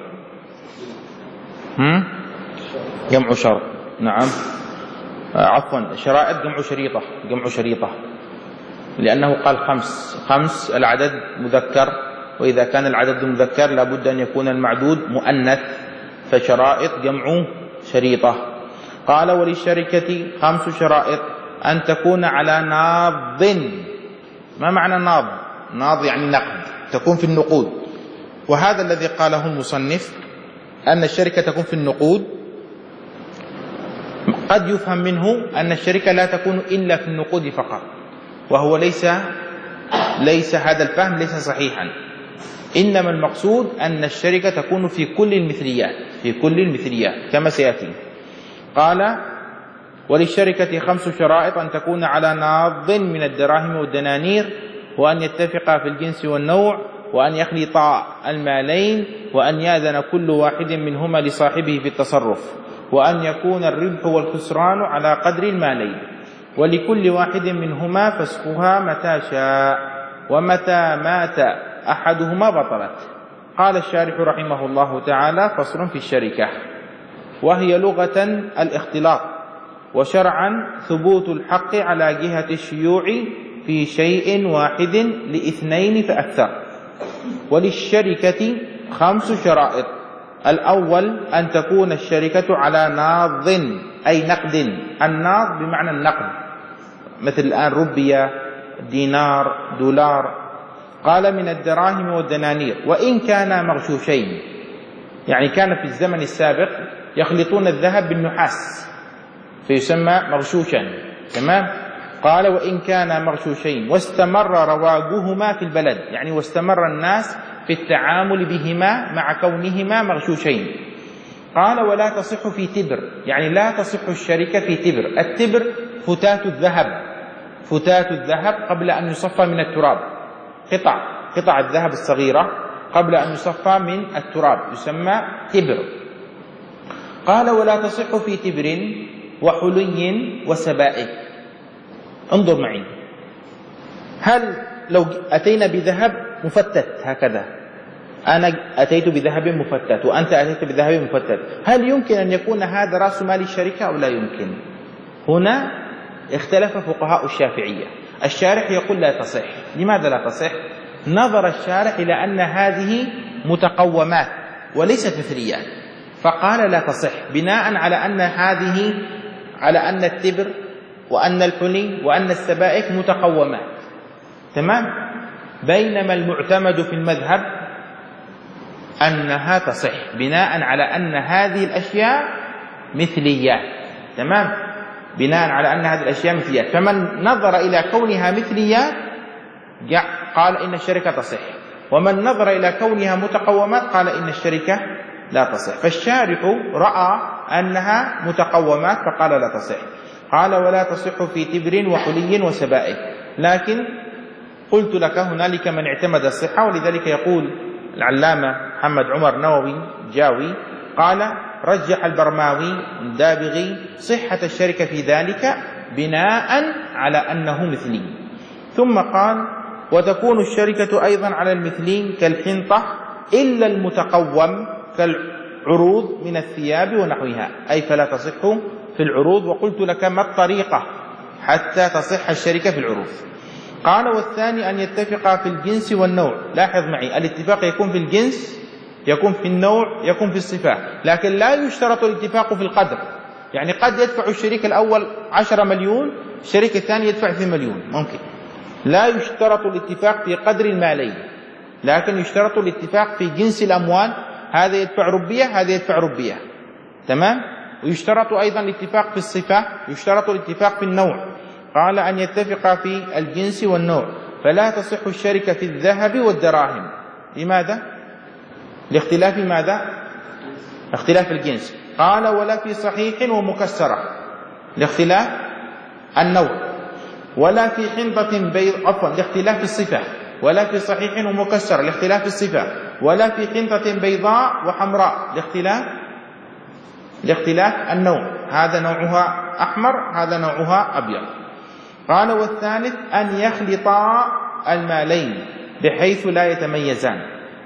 هم؟ جمع شرط. نعم عفوا شرائط جمع شريطة، جمع شريطة لأنه قال خمس. خمس العدد مذكر، وإذا كان العدد مذكر لابد أن يكون المعدود مؤنث، فشرائط جمع شريطة. قال وللشركة خمس شرائط: أن تكون على ناض. ما معنى ناض؟ ناض يعني نقد، تكون في النقود، وهذا الذي قاله المصنف أن الشركة تكون في النقود. قد يفهم منه أن الشركة لا تكون إلا في النقود فقط، وهو ليس ليس هذا الفهم ليس صحيحا. إنما المقصود أن الشركة تكون في كل المثليات، في كل المثليات كما سيأتي. قال وللشركة خمس شرائط: أن تكون على ناض من الدراهم والدنانير، وأن يتفقا في الجنس والنوع، وأن يخلطا المالين، وأن يأذن كل واحد منهما لصاحبه في التصرف، وأن يكون الربح والخسران على قدر المالين، ولكل واحد منهما فسخها متى شاء، ومتى مات أحدهما بطلت. قال الشارح رحمه الله تعالى: فصل في الشركة، وهي لغة الاختلاط، وشرعا ثبوت الحق على جهة الشيوع في شيء واحد لاثنين فأكثر. وللشركة خمس شرائط: الأول أن تكون الشركة على ناض أي نقد. الناض بمعنى النقد، مثل الآن ربية، دينار، دولار. قال من الدراهم والدنانير، وإن كانا مغشوشين، يعني كان في الزمن السابق يخلطون الذهب بالنحاس فيسمى مغشوشا. تمام. قال وإن كانا مغشوشين واستمر رواجهما في البلد، يعني واستمر الناس في التعامل بهما مع كونهما مغشوشين. قال ولا تصح في تبر، يعني لا تصح الشركة في تبر. التبر فتات الذهب، فتات الذهب قبل أن يصفى من التراب، قطع قطع الذهب الصغيرة قبل أن يصفى من التراب يسمى تبر. قال ولا تصح في تبر وحلي وسبائك. انظر معي، هل لو أتينا بذهب مفتت هكذا، أنا أتيت بذهب مفتت وأنت أتيت بذهب مفتت، هل يمكن أن يكون هذا رأس مال الشركة أو لا يمكن؟ هنا اختلف فقهاء الشافعية. الشارح يقول لا تصح. لماذا لا تصح؟ نظر الشارح إلى أن هذه متقومات وليست مثليات، فقال لا تصح بناء على أن هذه، على أن التبر وأن الحلي وأن السبائك متقومات. تمام. بينما المعتمد في المذهب أنها تصح بناء على أن هذه الأشياء مثليات. تمام. بناء على أن هذه الأشياء مثليات، فمن نظر إلى كونها مثليات قال إن الشركة تصح، ومن نظر إلى كونها متقومات قال إن الشركة لا تصح. فالشارح رأى أنها متقومات فقال لا تصح. قال ولا تصح في تبر وحلي وسبائك. لكن قلت لك هنالك من اعتمد الصحة، ولذلك يقول العلامة محمد عمر نووي جاوي قال رجح البرماوي الدابغي صحة الشركة في ذلك بناء على أنه مثلي. ثم قال وتكون الشركة أيضا على المثلين كالحنطة إلا المتقوم كالعروض من الثياب ونحوها، أي فلا تصح في العروض. وقلت لك ما الطريقة حتى تصح الشركة في العروض. قال والثاني أن يتفق في الجنس والنوع. لاحظ معي، الاتفاق يكون في الجنس، يكون في النوع، يكون في الصفة، لكن لا يشترط الاتفاق في القدر. يعني قد يدفع الشريك الأول عشرة مليون، الشريك الثاني يدفع اثنين مليون، ممكن. لا يشترط الاتفاق في قدر المالين، لكن يشترط الاتفاق في جنس الأموال، هذا يدفع ربية هذا يدفع ربية. تمام. ويشترط أيضا الاتفاق في الصفة، يشترط الاتفاق في النوع. قال أن يتفق في الجنس والنوع. فلا تصح الشركة في الذهب والدراهم. لماذا؟ لاختلاف ماذا؟ اختلاف الجنس. قال ولا في صحيح ومكسرة لاختلاف النوع، ولا في حنطة بيض عفوا لاختلاف الصفة، ولا في صحيح ومكسرة لاختلاف الصفة، ولا في حنطة بيضاء وحمراء لاختلاف لاختلاف النوع، هذا نوعها أحمر هذا نوعها أبيض. قال والثالث أن يخلطا المالين بحيث لا يتميزان.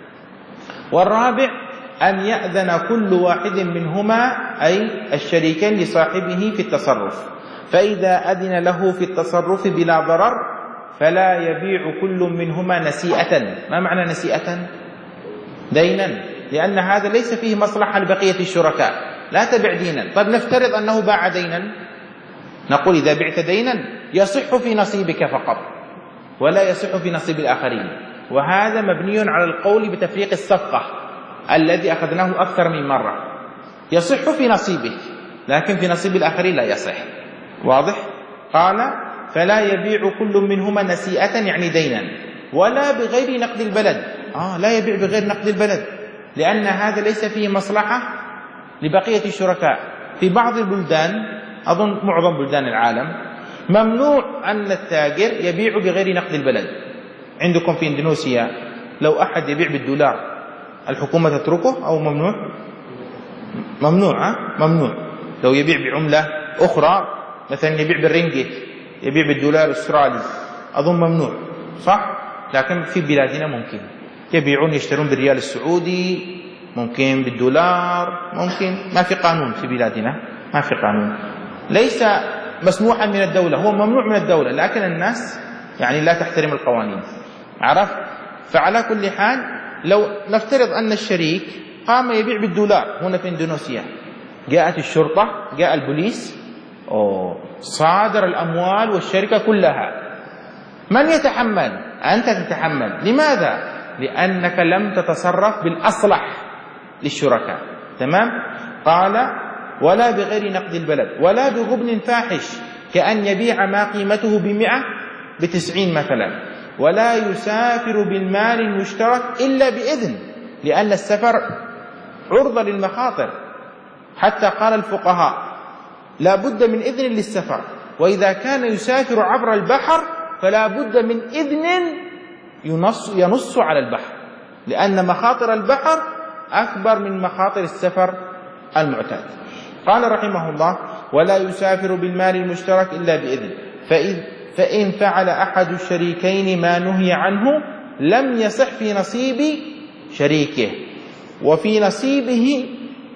والرابع أن يأذن كل واحد منهما أي الشريكين لصاحبه في التصرف، فإذا أذن له في التصرف بلا ضرر فلا يبيع كل منهما نسيئة. ما معنى نسيئة؟ دينا، لأن هذا ليس فيه مصلحة لبقية الشركاء، لا تبع دينا. طيب نفترض أنه باع دينا، نقول إذا بعت دينا يصح في نصيبك فقط ولا يصح في نصيب الآخرين، وهذا مبني على القول بتفريق الصفقة الذي أخذناه أكثر من مرة. يصح في نصيبك لكن في نصيب الآخرين لا يصح. واضح؟ قال فلا يبيع كل منهما نسيئة يعني دينا ولا بغير نقد البلد. آه لا يبيع بغير نقد البلد لأن هذا ليس فيه مصلحة لبقية الشركاء. في بعض البلدان، أظن معظم بلدان العالم، ممنوع أن التاجر يبيع بغير نقد البلد. عندكم في إندونيسيا لو أحد يبيع بالدولار الحكومة تتركه أو ممنوع؟ ممنوع. ها؟ ممنوع. لو يبيع بعملة أخرى مثلا يبيع بالرينجيت، يبيع بالدولار الأسترالي، أظن ممنوع، صح؟ لكن في بلادنا ممكن يبيعون، يشترون بالريال السعودي، ممكن بالدولار، ممكن. ما في قانون في بلادنا، ما في قانون، ليس مسموحا من الدولة، هو ممنوع من الدولة، لكن الناس يعني لا تحترم القوانين. عرفت؟ فعلى كل حال لو نفترض أن الشريك قام يبيع بالدولار هنا في إندونيسيا، جاءت الشرطة، جاء البوليس، أوه صادر الأموال والشركة كلها، من يتحمل؟ أنت تتحمل. لماذا؟ لأنك لم تتصرف بالأصلح للشركاء. تمام؟ قال ولا بغير نقد البلد ولا بغبن فاحش كأن يبيع ما قيمته بمئة بتسعين مثلا، ولا يسافر بالمال المشترك إلا بإذن، لأن السفر عرضة للمخاطر، حتى قال الفقهاء لا بد من إذن للسفر، وإذا كان يسافر عبر البحر فلا بد من إذن ينص, ينص على البحر، لأن مخاطر البحر أكبر من مخاطر السفر المعتاد. قال رحمه الله ولا يسافر بالمال المشترك إلا بإذن، فإذ فإن فعل أحد الشريكين ما نهي عنه لم يصح في نصيب شريكه، وفي نصيبه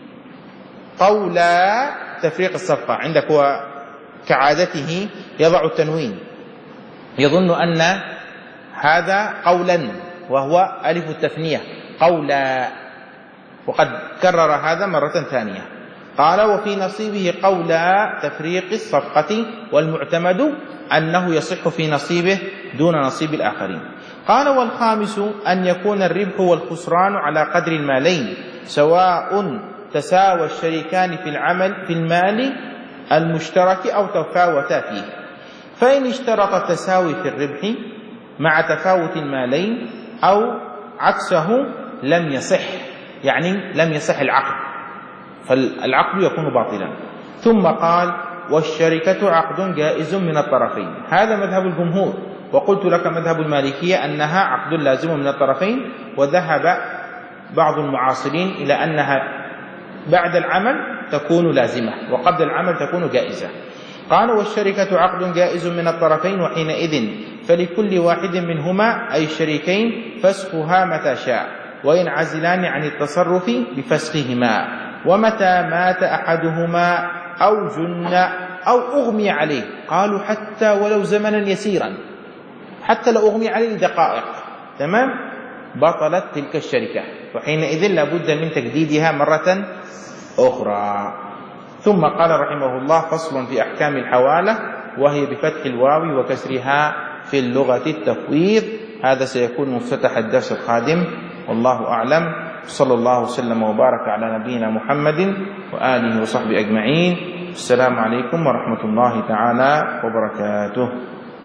قولا تفريق الصفقة. عندك هو كعادته يضع التنوين، يظن أن هذا قولا وهو ألف التثنية قولا، وقد كرر هذا مرة ثانية. قال وفي نصيبه قولا تفريق الصفقة، والمعتمد أنه يصح في نصيبه دون نصيب الآخرين. قال والخامس أن يكون الربح والخسران على قدر المالين سواء تساوى الشريكان في العمل في المال المشترك أو تفاوتا فيه، فإن اشترط التساوي في الربح مع تفاوت المالين أو عكسه لم يصح، يعني لم يصح العقد، فالعقد يكون باطلا. ثم قال والشركة عقد جائز من الطرفين، هذا مذهب الجمهور، وقلت لك مذهب المالكية أنها عقد لازم من الطرفين، وذهب بعض المعاصرين إلى أنها بعد العمل تكون لازمة وقبل العمل تكون جائزة. قال والشركة عقد جائز من الطرفين، وحينئذ فلكل واحد منهما أي الشريكين فسخها متى شاء، وينعزلان عن التصرف بفسخهما. ومتى مات أحدهما أو جن أو أغمي عليه، قالوا حتى ولو زمنا يسيرا، حتى لو أغمي عليه دقائق، تمام، بطلت تلك الشركة، وحينئذ لابد من تجديدها مرة أخرى. ثم قال رحمه الله فصل في أحكام الحوالة، وهي بفتح الواو وكسرها في اللغة التفويض. هذا سيكون مفتتح الدرس القادم، والله أعلم. صلى الله وسلم وبارك على نبينا محمد وآله وصحبه أجمعين. السلام عليكم ورحمة الله تعالى وبركاته.